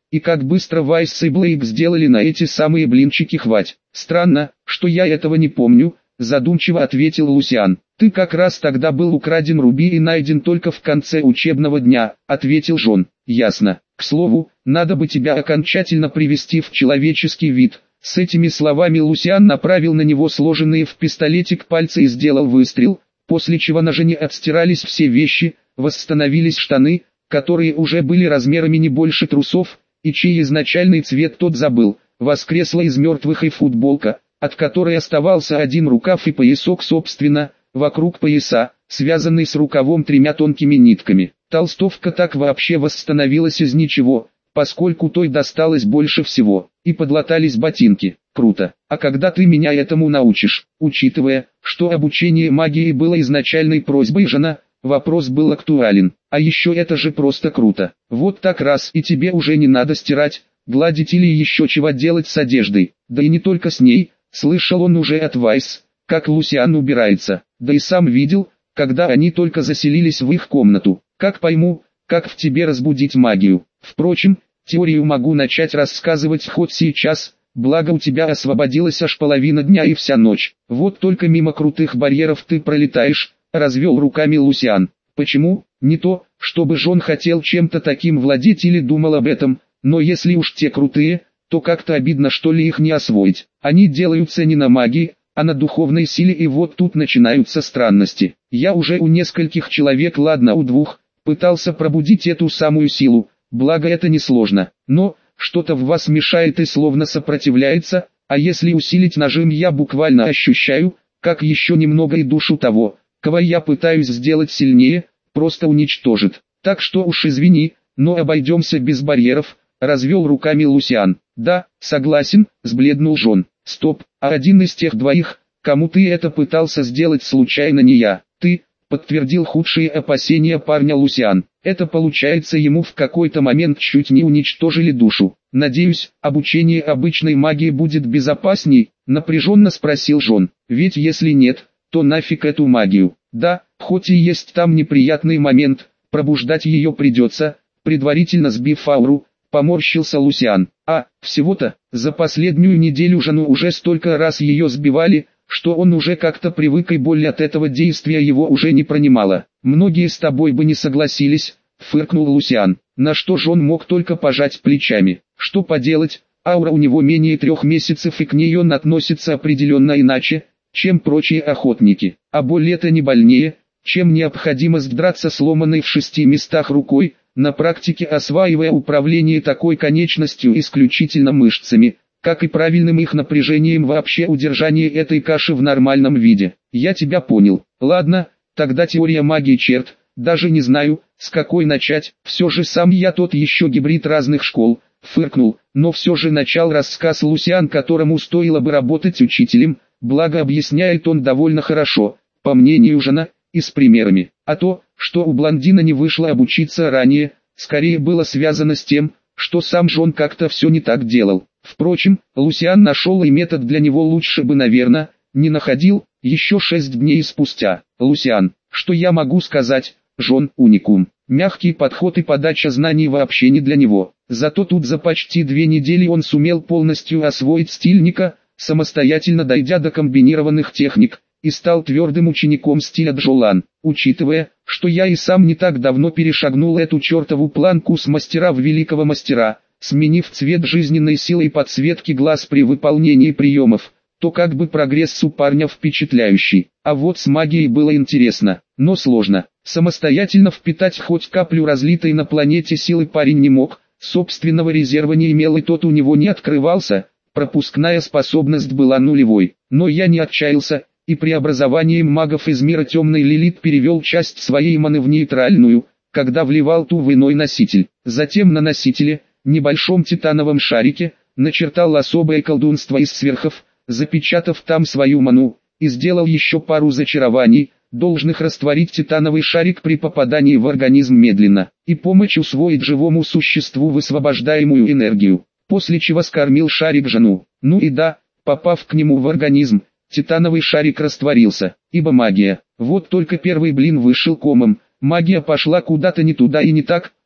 S1: И как быстро Вайс и Блейк сделали на эти самые блинчики хвать. Странно, что я этого не помню, задумчиво ответил Лусиан. Ты как раз тогда был украден Руби и найден только в конце учебного дня, ответил Джон. Ясно. К слову, надо бы тебя окончательно привести в человеческий вид. С этими словами Лусиан направил на него сложенные в пистолетик пальцы и сделал выстрел, после чего на Жене отстирались все вещи, восстановились штаны, которые уже были размерами не больше трусов, и чей изначальный цвет тот забыл. Воскресла из мертвых и футболка, от которой оставался один рукав и поясок собственно, вокруг пояса, связанный с рукавом тремя тонкими нитками. Толстовка так вообще восстановилась из ничего, поскольку той досталось больше всего, и подлатались ботинки. Круто. А когда ты меня этому научишь? Учитывая, что обучение магии было изначальной просьбой Жена, вопрос был актуален. А еще это же просто круто. Вот так раз и тебе уже не надо стирать, гладить или еще чего делать с одеждой. Да и не только с ней, слышал он уже от Вайс, как Лусиан убирается. Да и сам видел, когда они только заселились в их комнату. Как пойму, как в тебе разбудить магию. Впрочем, теорию могу начать рассказывать хоть сейчас, благо у тебя освободилась аж половина дня и вся ночь. Вот только мимо крутых барьеров ты пролетаешь, развел руками Лусиан. Почему? Не то, чтобы Джон хотел чем-то таким владеть или думал об этом, но если уж те крутые, то как-то обидно что ли их не освоить. Они делаются не на магии, а на духовной силе, и вот тут начинаются странности. Я уже у нескольких человек, ладно у двух, пытался пробудить эту самую силу, благо это несложно, но что-то в вас мешает и словно сопротивляется, а если усилить нажим, я буквально ощущаю, как еще немного и душу того, кого я пытаюсь сделать сильнее, просто уничтожит. Так что уж извини, но обойдемся без барьеров, развел руками Лусиан. Да, согласен, сбледнул Джон. Стоп, а один из тех двоих, кому ты это пытался сделать, случайно не я? Ты, подтвердил худшие опасения парня Лусиан. Это получается, ему в какой-то момент чуть не уничтожили душу. Надеюсь, обучение обычной магии будет безопасней, напряженно спросил Джон. Ведь если нет, то нафиг эту магию. Да, хоть и есть там неприятный момент, пробуждать ее придется, предварительно сбив ауру, поморщился Лусиан. А, всего-то, за последнюю неделю Жену уже столько раз ее сбивали, что он уже как-то привык, и боль от этого действия его уже не пронимала. Многие с тобой бы не согласились, фыркнул Лусиан, на что Джон мог только пожать плечами. Что поделать, аура у него менее трех месяцев, и к ней он относится определенно иначе, чем прочие охотники. А боль это не больнее, чем необходимость драться сломанной в шести местах рукой, на практике осваивая управление такой конечностью исключительно мышцами, как и правильным их напряжением, вообще удержание этой каши в нормальном виде. Я тебя понял. Ладно, тогда теория магии, черт, даже не знаю, с какой начать. Все же сам я тот еще гибрид разных школ, фыркнул, но все же начал рассказ Лусиан, которому стоило бы работать учителем, благо объясняет он довольно хорошо, по мнению Жена, и с примерами. А то, что у блондина не вышло обучиться ранее, скорее было связано с тем, что сам Джон как-то все не так делал. Впрочем, Лусиан нашел и метод для него лучше бы, наверное, не находил, еще шесть дней спустя. Лусиан, что я могу сказать, Джон уникум. Мягкий подход и подача знаний вообще не для него. Зато тут за почти две недели он сумел полностью освоить стильника, самостоятельно дойдя до комбинированных техник, и стал твердым учеником стиля Джолан. Учитывая, что я и сам не так давно перешагнул эту чертову планку с мастера в великого мастера, сменив цвет жизненной силы и подсветки глаз при выполнении приемов, то как бы прогресс у парня впечатляющий. А вот с магией было интересно, но сложно. Самостоятельно впитать хоть каплю разлитой на планете силы парень не мог, собственного резерва не имел, и тот у него не открывался, пропускная способность была нулевой. Но я не отчаялся, и преобразованием магов из мира темной Лилит перевел часть своей маны в нейтральную, когда вливал ту в иной носитель. Затем на носителе, небольшом титановом шарике, начертал особое колдунство из сверхов, запечатав там свою ману, и сделал еще пару зачарований, должных растворить титановый шарик при попадании в организм медленно, и помочь усвоить живому существу высвобождаемую энергию, после чего скормил шарик Жену. Ну и да, попав к нему в организм, титановый шарик растворился, ибо магия. Вот только первый блин вышел комом, магия пошла куда-то не туда и не так,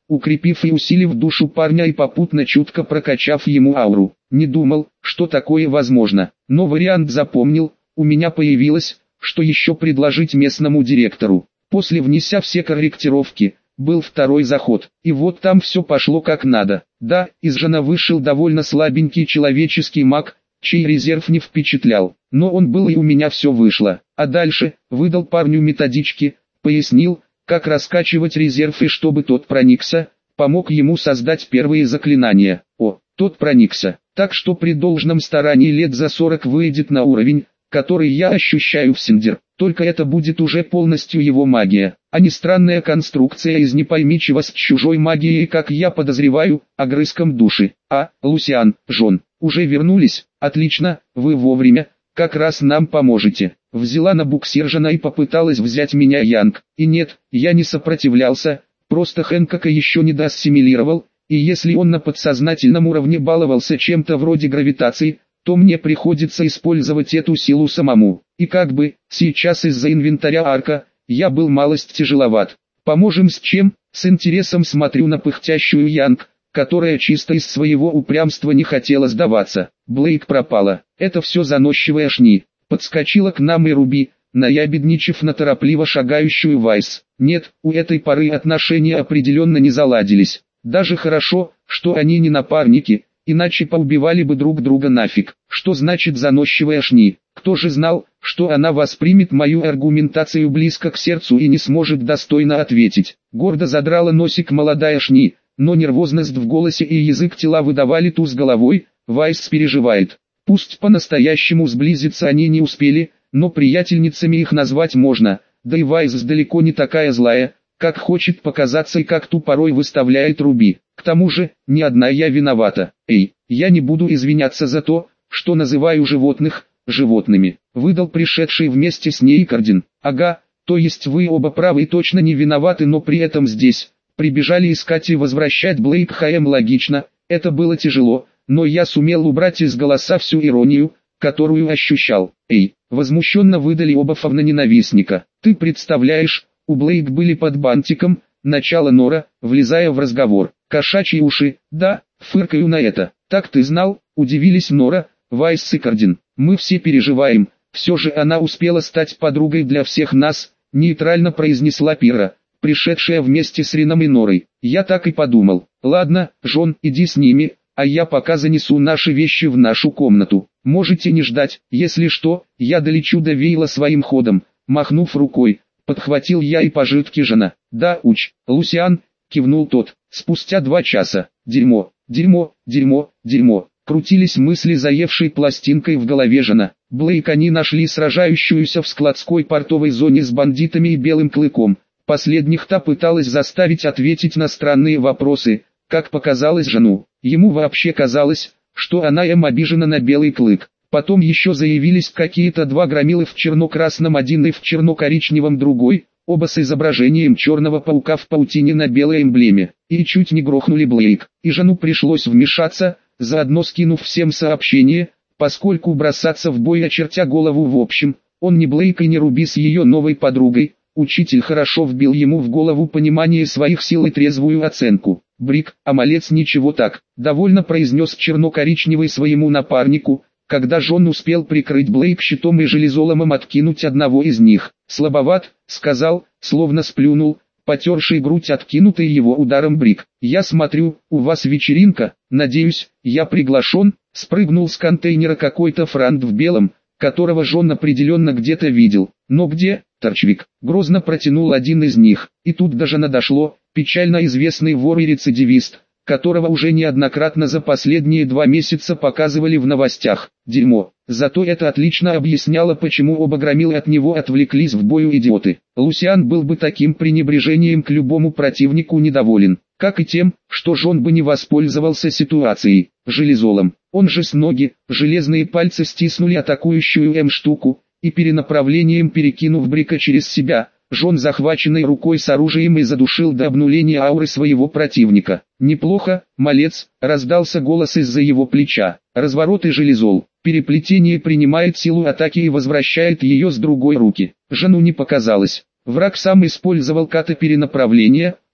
S1: укрепив и усилив душу парня и попутно чутко прокачав ему ауру. Не думал, что такое возможно, но вариант запомнил, у меня появилось, что еще предложить местному директору. После внеся все корректировки, был второй заход, и вот там все пошло как надо. Да, из Жана вышел довольно слабенький человеческий маг, чей резерв не впечатлял, но он был и у меня все вышло. А дальше, выдал парню методички, пояснил, как раскачивать резерв и чтобы тот проникся, помог ему создать первые заклинания. О, тот проникся, так что при должном старании лет за сорок выйдет на уровень, который я ощущаю в Синдер, только это будет уже полностью его магия, а не странная конструкция из не пойми чего с чужой магией, как я подозреваю, огрызком души. А, Лусиан, Жон, уже вернулись? Отлично, вы вовремя, как раз нам поможете. Взяла на буксир Жана и попыталась взять меня Янг, и нет, я не сопротивлялся, просто Хэнкока еще не доассимилировал, и если он на подсознательном уровне баловался чем-то вроде гравитации, то мне приходится использовать эту силу самому. И как бы, сейчас из-за инвентаря арка, я был малость тяжеловат. Поможем с чем? С интересом смотрю на пыхтящую Янг, которая чисто из своего упрямства не хотела сдаваться. Блейк пропала. Это все заносчивая шни. Подскочила к нам и Руби, наябедничав на торопливо шагающую Вайс. Нет, у этой поры отношения определенно не заладились. Даже хорошо, что они не напарники, иначе поубивали бы друг друга нафиг. Что значит заносчивая шни? Кто же знал, что она воспримет мою аргументацию близко к сердцу и не сможет достойно ответить? Гордо задрала носик молодая шни, но нервозность в голосе и язык тела выдавали туз головой. Вайс переживает. Пусть по-настоящему сблизиться они не успели, но приятельницами их назвать можно, да и Вайс далеко не такая злая, как хочет показаться и как ту порой выставляет Руби. К тому же, не одна я виновата. Эй, я не буду извиняться за то, что называю животных животными, выдал пришедший вместе с ней Кардин. Ага, то есть вы оба правы и точно не виноваты, но при этом здесь прибежали искать и возвращать Блейк Хэм. Логично, это было тяжело, но я сумел убрать из голоса всю иронию, которую ощущал. Эй, возмущенно выдали оба фавна-ненавистника. Ты представляешь, у Блейк были под бантиком, начало Нора, влезая в разговор. Кошачьи уши, да, фыркаю на это. Так ты знал, удивились Нора, Вайс и Кардин. Мы все переживаем, все же она успела стать подругой для всех нас, нейтрально произнесла Пира, пришедшая вместе с Рином и Норой. Я так и подумал. Ладно, Жон, иди с ними, а я пока занесу наши вещи в нашу комнату. Можете не ждать, если что, я долечу до Вейла своим ходом. Махнув рукой, подхватил я и пожитки Жана. Да, уч, Лусиан, кивнул тот. Спустя два часа. Дерьмо, дерьмо, дерьмо, дерьмо. Крутились мысли заевшей пластинкой в голове Жана. Блейк они нашли сражающуюся в складской портовой зоне с бандитами и Белым Клыком. Последних та пыталась заставить ответить на странные вопросы, как показалось Жану. Ему вообще казалось, что она им обижена на Белый Клык. Потом еще заявились какие-то два громилы в черно-красном, один и в черно-коричневом другой, оба с изображением черного паука в паутине на белой эмблеме, и чуть не грохнули Блейк. И Жану пришлось вмешаться, заодно скинув всем сообщение, поскольку бросаться в бой, очертя голову в общем, он не Блейк и не Руби с ее новой подругой. Учитель хорошо вбил ему в голову понимание своих сил и трезвую оценку. Брик, а малец ничего так, довольно произнес черно-коричневый своему напарнику, когда Жон успел прикрыть Блейк щитом и железоломом откинуть одного из них. Слабоват, сказал, словно сплюнул, потерший грудь откинутый его ударом Брик. Я смотрю, у вас вечеринка, надеюсь, я приглашен. Спрыгнул с контейнера какой-то франт в белом, которого Жон определенно где-то видел. Но где? Торчвик. Грозно протянул один из них. И тут даже надошло, печально известный вор и рецидивист, которого уже неоднократно за последние два месяца показывали в новостях. Дерьмо. Зато это отлично объясняло, почему оба громилы от него отвлеклись в бою идиоты. Лусиан был бы таким пренебрежением к любому противнику недоволен, как и тем, что Жон бы не воспользовался ситуацией. Железолом. Он же с ноги, железные пальцы стиснули атакующую М-штуку, и перенаправлением перекинув Брика через себя, Жон захваченной рукой с оружием и задушил до обнуления ауры своего противника. «Неплохо, малец», — раздался голос из-за его плеча. Разворот и железол. Переплетение принимает силу атаки и возвращает ее с другой руки. Жану не показалось. Враг сам использовал ката перенаправления,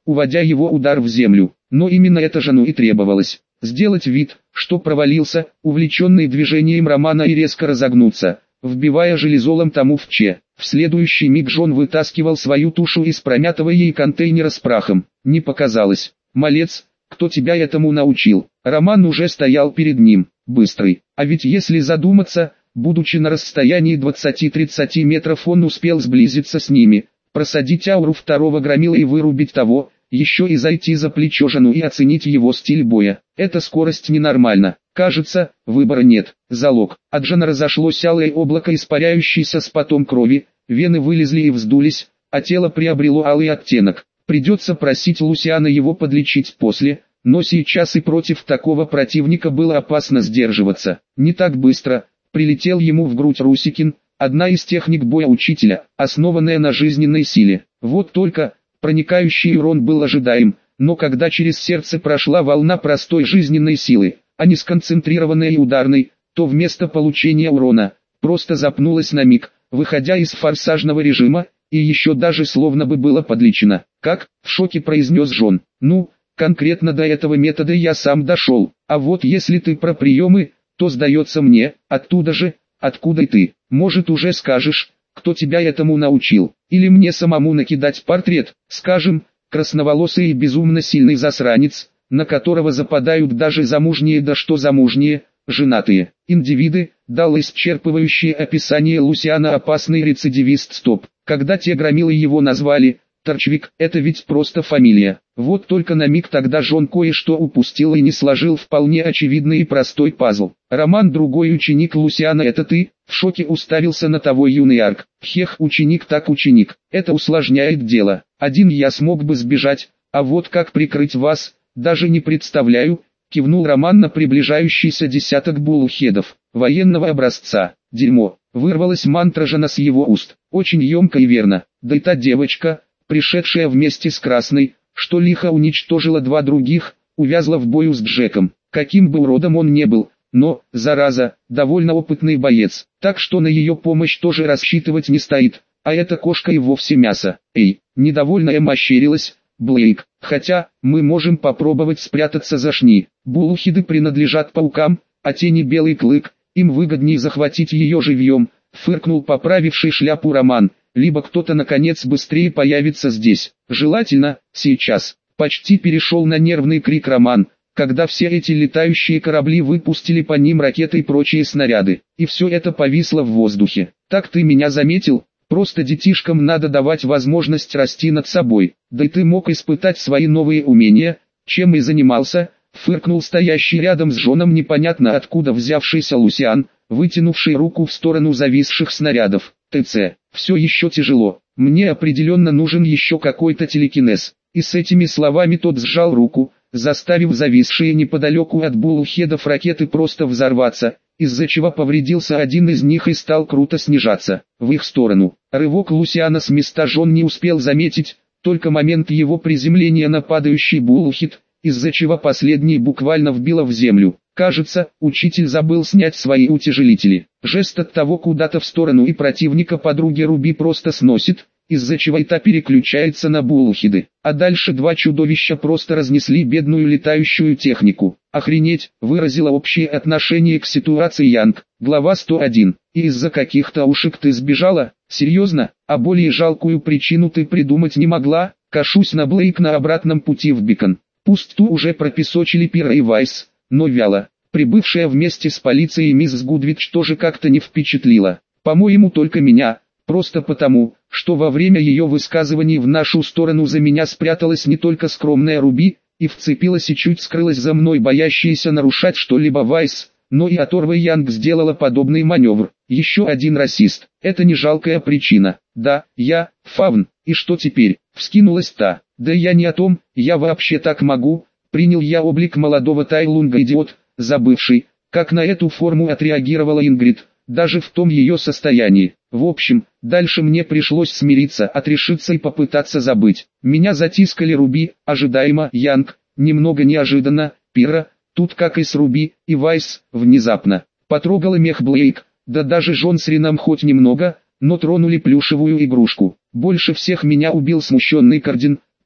S1: уводя его удар в землю. Но именно это Жану и требовалось. Сделать вид, что провалился, увлеченный движением Романа, и резко разогнуться, вбивая железолом тому в че. В следующий миг Жон вытаскивал свою тушу из промятого ей контейнера с прахом. Не показалось. «Малец, кто тебя этому научил?» Роман уже стоял перед ним, быстрый. А ведь если задуматься, будучи на расстоянии двадцати-тридцати метров, он успел сблизиться с ними, просадить ауру второго громила и вырубить того, еще и зайти за плечо Жану и оценить его стиль боя. Эта скорость ненормальна. Кажется, выбора нет. Залог. От Жана разошлось алое облако, испаряющееся с потом крови, вены вылезли и вздулись, а тело приобрело алый оттенок. Придется просить Лусиана его подлечить после, но сейчас и против такого противника было опасно сдерживаться. Не так быстро. Прилетел ему в грудь Русикин, одна из техник боя учителя, основанная на жизненной силе. Вот только проникающий урон был ожидаем, но когда через сердце прошла волна простой жизненной силы, а не сконцентрированной и ударной, то вместо получения урона, просто запнулась на миг, выходя из форсажного режима, и еще даже словно бы было подлечено. «Как?» — в шоке произнес Жон. «Ну, конкретно до этого метода я сам дошел, а вот если ты про приемы, то сдается мне, оттуда же, откуда и ты. Может, уже скажешь, кто тебя этому научил, или мне самому накидать портрет, скажем, красноволосый и безумно сильный засранец, на которого западают даже замужние, да что замужние, женатые индивиды», дал исчерпывающее описание Лусиана опасный рецидивист. Стоп, когда те громилы его назвали Торчвик, это ведь просто фамилия. Вот только на миг тогда Жон кое-что упустил и не сложил вполне очевидный и простой пазл. «Роман, другой ученик Лусиана, это ты?» В шоке уставился на того юный Арк. «Хех, ученик так ученик, это усложняет дело. Один я смог бы сбежать, а вот как прикрыть вас, даже не представляю», кивнул Роман на приближающийся десяток буллхедов военного образца. «Дерьмо», вырвалась мантра Жана с его уст. Очень емко и верно. Да и та девочка, пришедшая вместе с Красной, что лихо уничтожила два других, увязла в бою с Джеком. Каким бы уродом он не был, но, зараза, довольно опытный боец, так что на ее помощь тоже рассчитывать не стоит, а эта кошка и вовсе мясо. «Эй», недовольная мощерилась Блейк, «хотя, мы можем попробовать спрятаться за шни. Буллхеды принадлежат паукам, а тени Белый Клык, им выгоднее захватить ее живьем», фыркнул поправивший шляпу Роман. «Либо кто-то наконец быстрее появится здесь, желательно, сейчас». Почти перешел на нервный крик Роман, когда все эти летающие корабли выпустили по ним ракеты и прочие снаряды, и все это повисло в воздухе. «Так ты меня заметил? Просто детишкам надо давать возможность расти над собой, да и ты мог испытать свои новые умения, чем и занимался», фыркнул стоящий рядом с Жоном непонятно откуда взявшийся Лусиан, вытянувший руку в сторону зависших снарядов. «ТЦ, все еще тяжело, мне определенно нужен еще какой-то телекинез». И с этими словами тот сжал руку, заставив зависшие неподалеку от буллхедов ракеты просто взорваться, из-за чего повредился один из них и стал круто снижаться в их сторону. Рывок Лусиана с места Жон не успел заметить, только момент его приземления на падающий буллхед, из-за чего последний буквально вбило в землю. Кажется, учитель забыл снять свои утяжелители. Жест от того куда-то в сторону, и противника подруги Руби просто сносит, из-за чего и та переключается на буллхеды. А дальше два чудовища просто разнесли бедную летающую технику. «Охренеть», выразила общее отношение к ситуации Янг. Глава сто один. «И из-за каких-то ушек ты сбежала? Серьезно? А более жалкую причину ты придумать не могла?» Кашусь на Блейк на обратном пути в Бикон. Пусть ту уже пропесочили Пира и Вайс, но вяло. Прибывшая вместе с полицией мисс Гудвич тоже как-то не впечатлила. По-моему, только меня. Просто потому, что во время ее высказываний в нашу сторону за меня спряталась не только скромная Руби, и вцепилась и чуть скрылась за мной боящаяся нарушать что-либо Вайс, но и оторва Янг сделала подобный маневр. Еще один расист. Это не жалкая причина. «Да, я, Фавн, и что теперь?» Вскинулась та. «Да я не о том, я вообще так могу». Принял я облик молодого Тайлунга, идиот, забывший, как на эту форму отреагировала Ингрид, даже в том ее состоянии. В общем, дальше мне пришлось смириться, отрешиться и попытаться забыть. Меня затискали Руби, ожидаемо, Янг, немного неожиданно, Пира, тут как и с Руби, и Вайс, внезапно. Потрогала мех Блейк, да даже Жон с Рином хоть немного, но тронули плюшевую игрушку. Больше всех меня убил смущенный Кардин,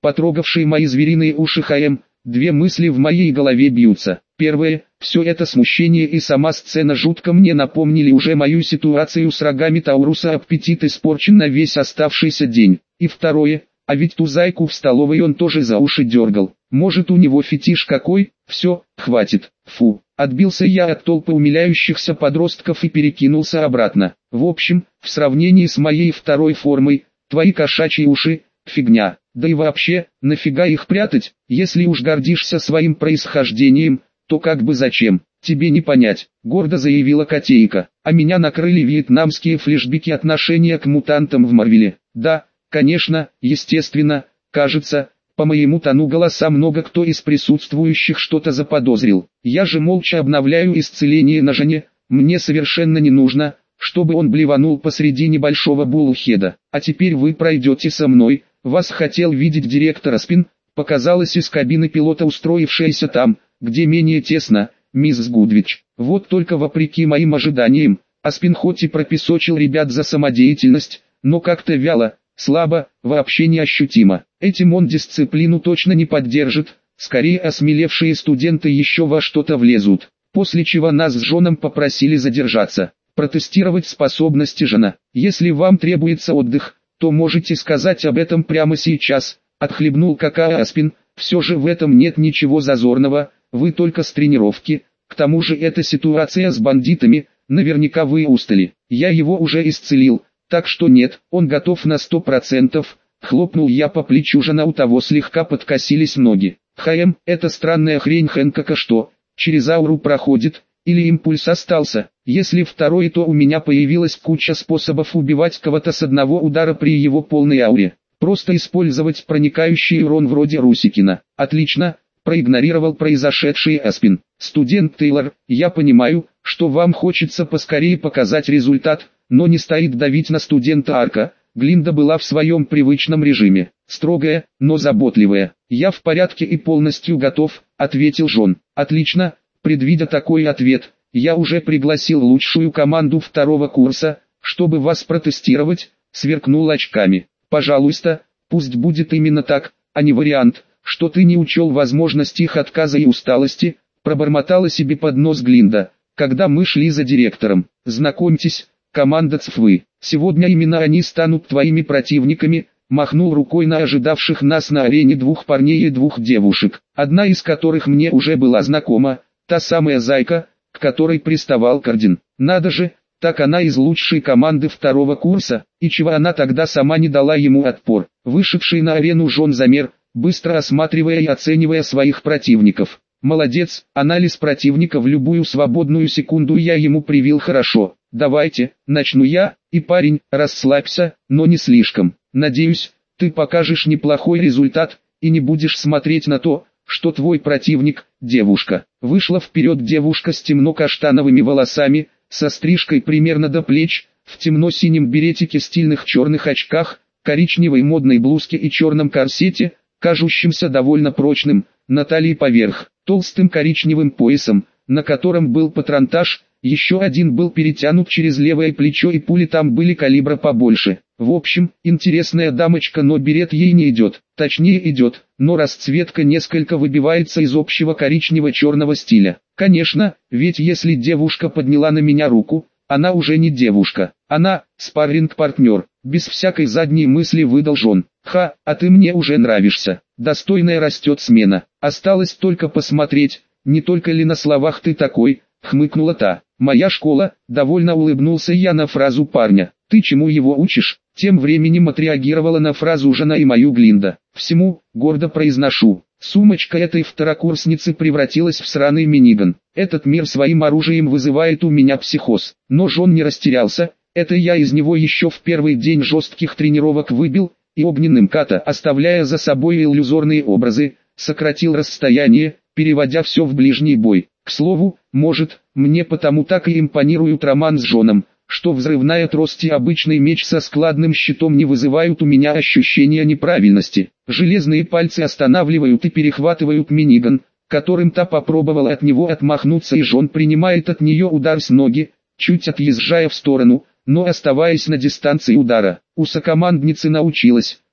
S1: потрогавший мои звериные уши ХМ. Две мысли в моей голове бьются. Первое, все это смущение и сама сцена жутко мне напомнили уже мою ситуацию с рогами Тауруса, аппетит испорчен на весь оставшийся день. И второе, а ведь ту зайку в столовой он тоже за уши дергал. Может, у него фетиш какой? Все, хватит. Фу. Отбился я от толпы умиляющихся подростков и перекинулся обратно. В общем, в сравнении с моей второй формой, твои кошачьи уши – фигня. Да и вообще, нафига их прятать, если уж гордишься своим происхождением, то как бы зачем, тебе не понять, гордо заявила Котейка. А меня накрыли вьетнамские флешбеки отношения к мутантам в Марвеле. Да, конечно, естественно, кажется, по моему тону голоса много кто из присутствующих что-то заподозрил. Я же молча обновляю исцеление на Жене, мне совершенно не нужно, чтобы он блеванул посреди небольшого буллхеда. А теперь вы пройдете со мной. Вас хотел видеть директор Аспин, показалось из кабины пилота, устроившаяся там, где менее тесно, мисс Гудвич. Вот только вопреки моим ожиданиям, Аспин хоть и пропесочил ребят за самодеятельность, но как-то вяло, слабо, вообще неощутимо. Этим он дисциплину точно не поддержит, скорее осмелевшие студенты еще во что-то влезут. После чего нас с Джоном попросили задержаться, протестировать способности Жена. Если вам требуется отдых, то можете сказать об этом прямо сейчас, отхлебнул какао Аспин. Все же в этом нет ничего зазорного, вы только с тренировки, к тому же эта ситуация с бандитами, наверняка вы устали, я его уже исцелил, так что нет, он готов на сто процентов, хлопнул я по плечу Жена, у того слегка подкосились ноги. ХМ, это странная хрень Хэнкока что, через ауру проходит, или импульс остался? Если второе, то у меня появилась куча способов убивать кого-то с одного удара при его полной ауре. Просто использовать проникающий урон вроде Русикина. Отлично, проигнорировал произошедшее Аспин. Студент Тейлор, я понимаю, что вам хочется поскорее показать результат, но не стоит давить на студента Арка. Глинда была в своем привычном режиме, строгая, но заботливая. Я в порядке и полностью готов, ответил Джон. Отлично, предвидя такой ответ, я уже пригласил лучшую команду второго курса, чтобы вас протестировать, сверкнул очками. Пожалуйста, пусть будет именно так, а не вариант, что ты не учел возможность их отказа и усталости, пробормотала себе под нос Глинда, когда мы шли за директором. Знакомьтесь, команда ЦФВы, сегодня именно они станут твоими противниками, махнул рукой на ожидавших нас на арене двух парней и двух девушек, одна из которых мне уже была знакома, та самая зайка, к которой приставал Кардин. Надо же, так она из лучшей команды второго курса, и чего она тогда сама не дала ему отпор. Вышедший на арену Джон замер, быстро осматривая и оценивая своих противников. Молодец, анализ противника в любую свободную секунду я ему привил хорошо. Давайте, начну я, и парень, расслабься, но не слишком. Надеюсь, ты покажешь неплохой результат, и не будешь смотреть на то, что твой противник – девушка. Вышла вперед девушка с темно-каштановыми волосами, со стрижкой примерно до плеч, в темно-синем беретике, стильных черных очках, коричневой модной блузке и черном корсете, кажущимся довольно прочным, на талии поверх, толстым коричневым поясом, на котором был патронтаж, еще один был перетянут через левое плечо и пули там были калибра побольше. В общем, интересная дамочка, но берет ей не идет, точнее идет, но расцветка несколько выбивается из общего коричнево-черного стиля. Конечно, ведь если девушка подняла на меня руку, она уже не девушка, она спарринг-партнер, без всякой задней мысли выдал Джон. Ха, а ты мне уже нравишься, достойная растет смена, осталось только посмотреть, не только ли на словах ты такой, хмыкнула та. Моя школа, довольно улыбнулся я на фразу парня. Ты чему его учишь? Тем временем отреагировала на фразу Жена и мою Глинда. Всему, гордо произношу. Сумочка этой второкурсницы превратилась в сраный миниган. Этот мир своим оружием вызывает у меня психоз. Но Джон не растерялся, это я из него еще в первый день жестких тренировок выбил, и огненным ката, оставляя за собой иллюзорные образы, сократил расстояние, переводя все в ближний бой. К слову, может, мне потому так и импонирует роман с Джоном, что взрывная трость и обычный меч со складным щитом не вызывают у меня ощущения неправильности. Железные пальцы останавливают и перехватывают миниган, которым та попробовала от него отмахнуться, и Джон принимает от нее удар с ноги, чуть отъезжая в сторону, но оставаясь на дистанции удара. У сокомандницы научилась,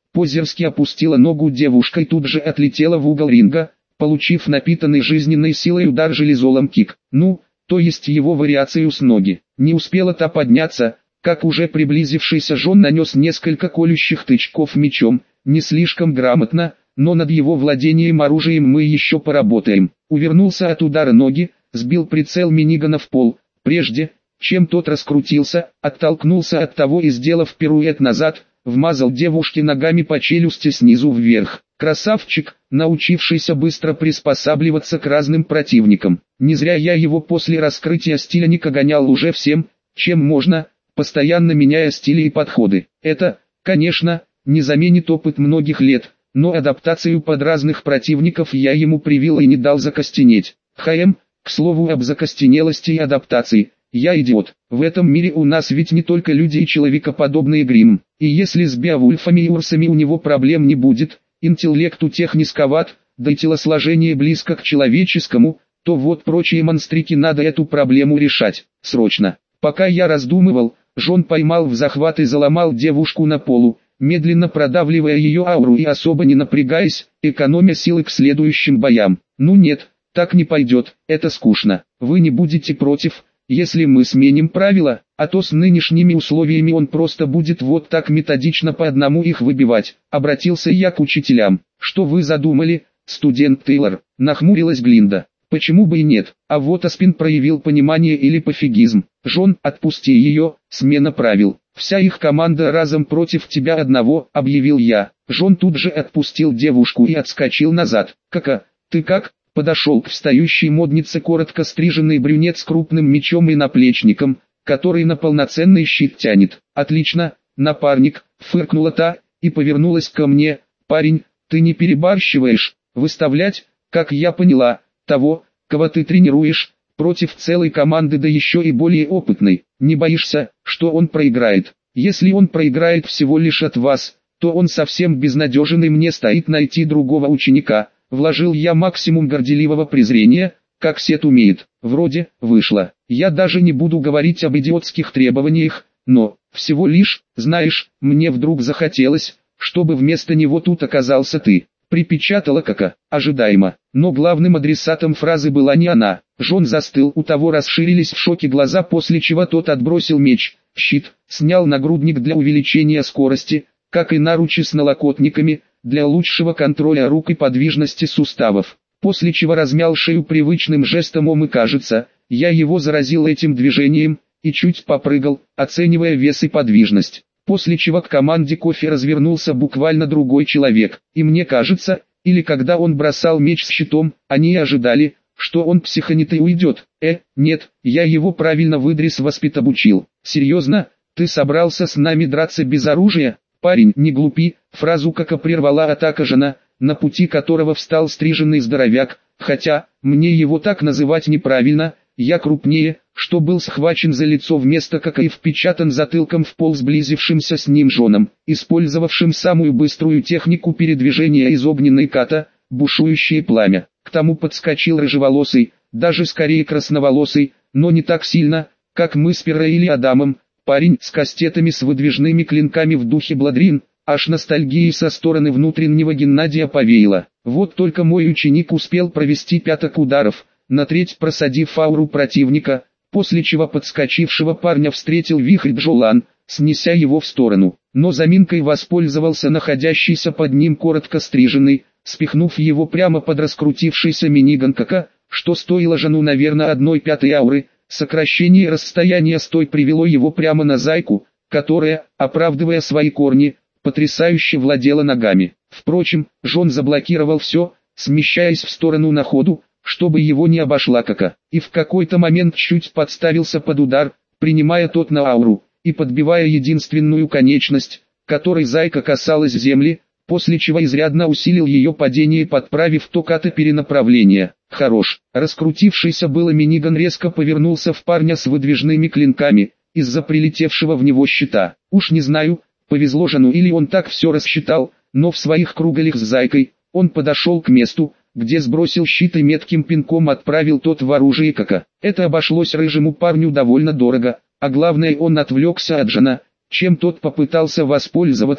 S1: Позерски опустила ногу девушка и тут же отлетела в угол ринга, получив напитанный жизненной силой удар железолом кик. Ну, то есть его вариацию с ноги. Не успела та подняться, как уже приблизившийся Жон нанес несколько колющих тычков мечом, не слишком грамотно, но над его владением оружием мы еще поработаем. Увернулся от удара ноги, сбил прицел минигана в пол, прежде, чем тот раскрутился, оттолкнулся от того и, сделав пируэт назад, вмазал девушке ногами по челюсти снизу вверх. Красавчик, научившийся быстро приспосабливаться к разным противникам. Не зря я его после раскрытия стильника гонял уже всем, чем можно, постоянно меняя стили и подходы. Это, конечно, не заменит опыт многих лет, но адаптацию под разных противников я ему привил и не дал закостенеть. ХМ, к слову об закостенелости и адаптации. Я идиот. В этом мире у нас ведь не только люди и человекоподобные грим. И если с Беовульфами и Урсами у него проблем не будет, интеллект у тех низковат, да и телосложение близко к человеческому, то вот прочие монстрики надо эту проблему решать, срочно. Пока я раздумывал, Жон поймал в захват и заломал девушку на полу, медленно продавливая ее ауру и особо не напрягаясь, экономя силы к следующим боям. Ну нет, так не пойдет, это скучно. Вы не будете против, если мы сменим правила, а то с нынешними условиями он просто будет вот так методично по одному их выбивать. Обратился я к учителям. Что вы задумали, студент Тейлор? Нахмурилась Глинда. Почему бы и нет? А вот Аспин проявил понимание или пофигизм. Жон, отпусти ее, смена правил. Вся их команда разом против тебя одного, объявил я. Жон тут же отпустил девушку и отскочил назад. Кака, ты как? Подошел к встающей моднице коротко стриженный брюнет с крупным мечом и наплечником, который на полноценный щит тянет. «Отлично, напарник», — фыркнула та, и повернулась ко мне. «Парень, ты не перебарщиваешь, выставлять, как я поняла, того, кого ты тренируешь, против целой команды, да еще и более опытной. Не боишься, что он проиграет? Если он проиграет всего лишь от вас, то он совсем безнадежен и мне стоит найти другого ученика». Вложил я максимум горделивого презрения, как Сет умеет. Вроде, вышло. Я даже не буду говорить об идиотских требованиях, но, всего лишь, знаешь, мне вдруг захотелось, чтобы вместо него тут оказался ты. Припечатала Кака, ожидаемо. Но главным адресатом фразы была не она. Жон застыл, у того расширились в шоке глаза, после чего тот отбросил меч, щит, снял нагрудник для увеличения скорости, как и наручи с налокотниками, для лучшего контроля рук и подвижности суставов, после чего размял шею привычным жестом ом и кажется, я его заразил этим движением, и чуть попрыгал, оценивая вес и подвижность, после чего к команде кофе развернулся буквально другой человек, и мне кажется, или когда он бросал меч с щитом, они ожидали, что он психанет и уйдет. Э, нет, я его правильно выдрис воспитобучил. Серьезно, ты собрался с нами драться без оружия? «Парень, не глупи», фразу Кака прервала атака жена, на пути которого встал стриженный здоровяк, хотя, мне его так называть неправильно, я крупнее, что был схвачен за лицо вместо Кака и впечатан затылком в пол сблизившимся с ним Жоном, использовавшим самую быструю технику передвижения из огненной ката, бушующее пламя. К тому подскочил рыжеволосый, даже скорее красноволосый, но не так сильно, как мы с Перой или Адамом, парень с кастетами с выдвижными клинками в духе Бладрин, аж ностальгии со стороны внутреннего Геннадия повеяло. Вот только мой ученик успел провести пяток ударов, на треть просадив ауру противника, после чего подскочившего парня встретил вихрь Джолан, снеся его в сторону. Но заминкой воспользовался находящийся под ним коротко стриженный, спихнув его прямо под раскрутившийся миниган Кака, что стоило жену, наверное, одной пятой ауры. Сокращение расстояния с той привело его прямо на зайку, которая, оправдывая свои корни, потрясающе владела ногами. Впрочем, Жон заблокировал все, смещаясь в сторону на ходу, чтобы его не обошла Кака, и в какой-то момент чуть подставился под удар, принимая тот на ауру, и подбивая единственную конечность, которой зайка касалась земли, после чего изрядно усилил ее падение, подправив токато перенаправление. Хорош. Раскрутившийся было миниган резко повернулся в парня с выдвижными клинками, из-за прилетевшего в него щита. Уж не знаю, повезло Жану или он так все рассчитал, но в своих кругалях с зайкой, он подошел к месту, где сбросил щит и метким пинком отправил тот в оружие Кака. Это обошлось рыжему парню довольно дорого, а главное, он отвлекся от Жана, чем тот попытался воспользоваться,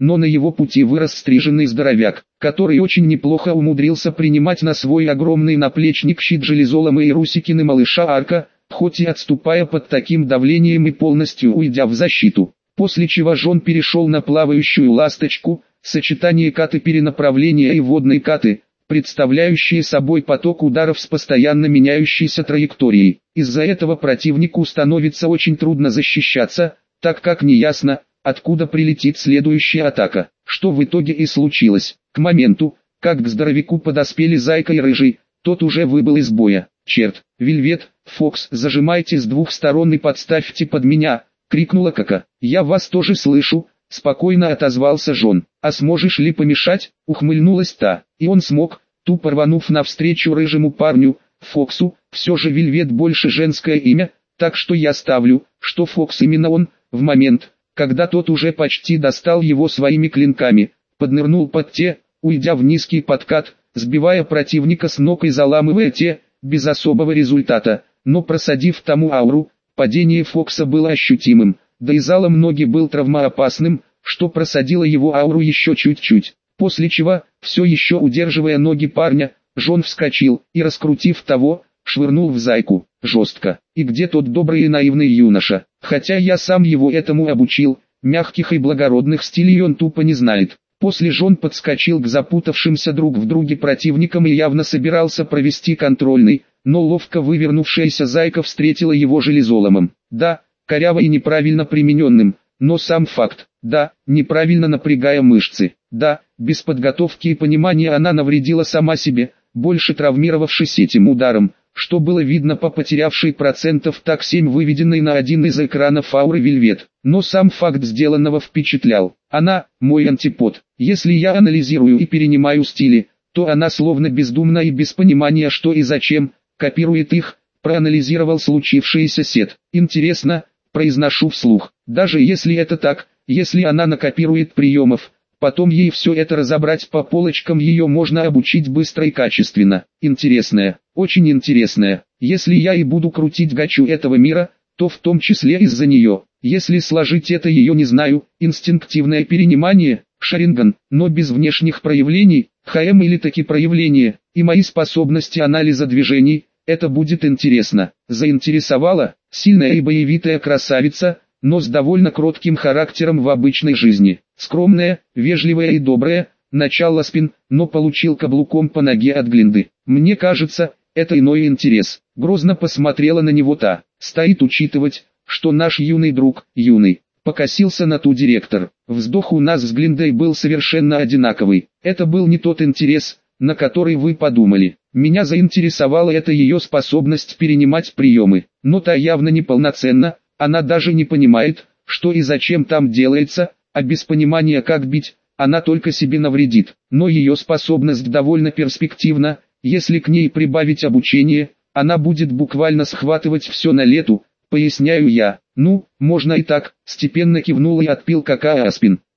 S1: но на его пути вырос стриженный здоровяк, который очень неплохо умудрился принимать на свой огромный наплечник щит Железолома и Русикины малыша Арка, хоть и отступая под таким давлением и полностью уйдя в защиту. После чего Жон перешел на плавающую ласточку, сочетание каты перенаправления и водной каты, представляющие собой поток ударов с постоянно меняющейся траекторией. Из-за этого противнику становится очень трудно защищаться, так как неясно, откуда прилетит следующая атака, что в итоге и случилось. К моменту, как к здоровяку подоспели Зайка и Рыжий, тот уже выбыл из боя. «Черт, Вельвет, Фокс, зажимайте с двух сторон и подставьте под меня!» — крикнула Кака. «Я вас тоже слышу», — спокойно отозвался Жон. «А сможешь ли помешать?» — ухмыльнулась та. И он смог, тупо рванув навстречу рыжему парню, Фоксу. Все же Вельвет больше женское имя, так что я ставлю, что Фокс именно он. В момент, когда тот уже почти достал его своими клинками, поднырнул под те, уйдя в низкий подкат, сбивая противника с ног и заламывая те, без особого результата, но просадив тому ауру, падение Фокса было ощутимым, да и залом ноги был травмоопасным, что просадило его ауру еще чуть-чуть. После чего, все еще удерживая ноги парня, Жон вскочил и, раскрутив того, швырнул в Зайку, жестко. И где тот добрый и наивный юноша? Хотя я сам его этому обучил, мягких и благородных стилей он тупо не знает. После Жон подскочил к запутавшимся друг в друге противникам и явно собирался провести контрольный, но ловко вывернувшаяся Зайка встретила его железоломом. Да, коряво и неправильно примененным, но сам факт. Да, неправильно напрягая мышцы. Да, без подготовки и понимания она навредила сама себе, больше травмировавшись этим ударом, что было видно по потерявшей процентов так семь выведенной на один из экранов ауры Вельвет. Но сам факт сделанного впечатлял. Она – мой антипод. Если я анализирую и перенимаю стили, то она словно бездумно и без понимания что и зачем, копирует их, проанализировал случившееся Сет. Интересно, произношу вслух. Даже если это так, если она накопирует приемов, потом ей все это разобрать по полочкам, ее можно обучить быстро и качественно. Интересная, очень интересная. Если я и буду крутить гачу этого мира, то в том числе из-за нее. Если сложить это ее не знаю, инстинктивное перенимание, Шаринган, но без внешних проявлений, ХМ или таки проявления, и мои способности анализа движений, это будет интересно. Заинтересовала, сильная и боевитая красавица, но с довольно кротким характером в обычной жизни. Скромная, вежливая и добрая, начало спин, но получил каблуком по ноге от Глинды. Мне кажется, это иной интерес. Грозно посмотрела на него та. Стоит учитывать, что наш юный друг, юный, покосился на ту директор. Вздох у нас с Глиндой был совершенно одинаковый. Это был не тот интерес, на который вы подумали. Меня заинтересовала эта ее способность перенимать приемы. Но та явно неполноценна, она даже не понимает, что и зачем там делается, а без понимания как бить, она только себе навредит. Но ее способность довольно перспективна, если к ней прибавить обучение, она будет буквально схватывать все на лету, поясняю я. Ну, можно и так, степенно кивнул и отпил какао Аспин.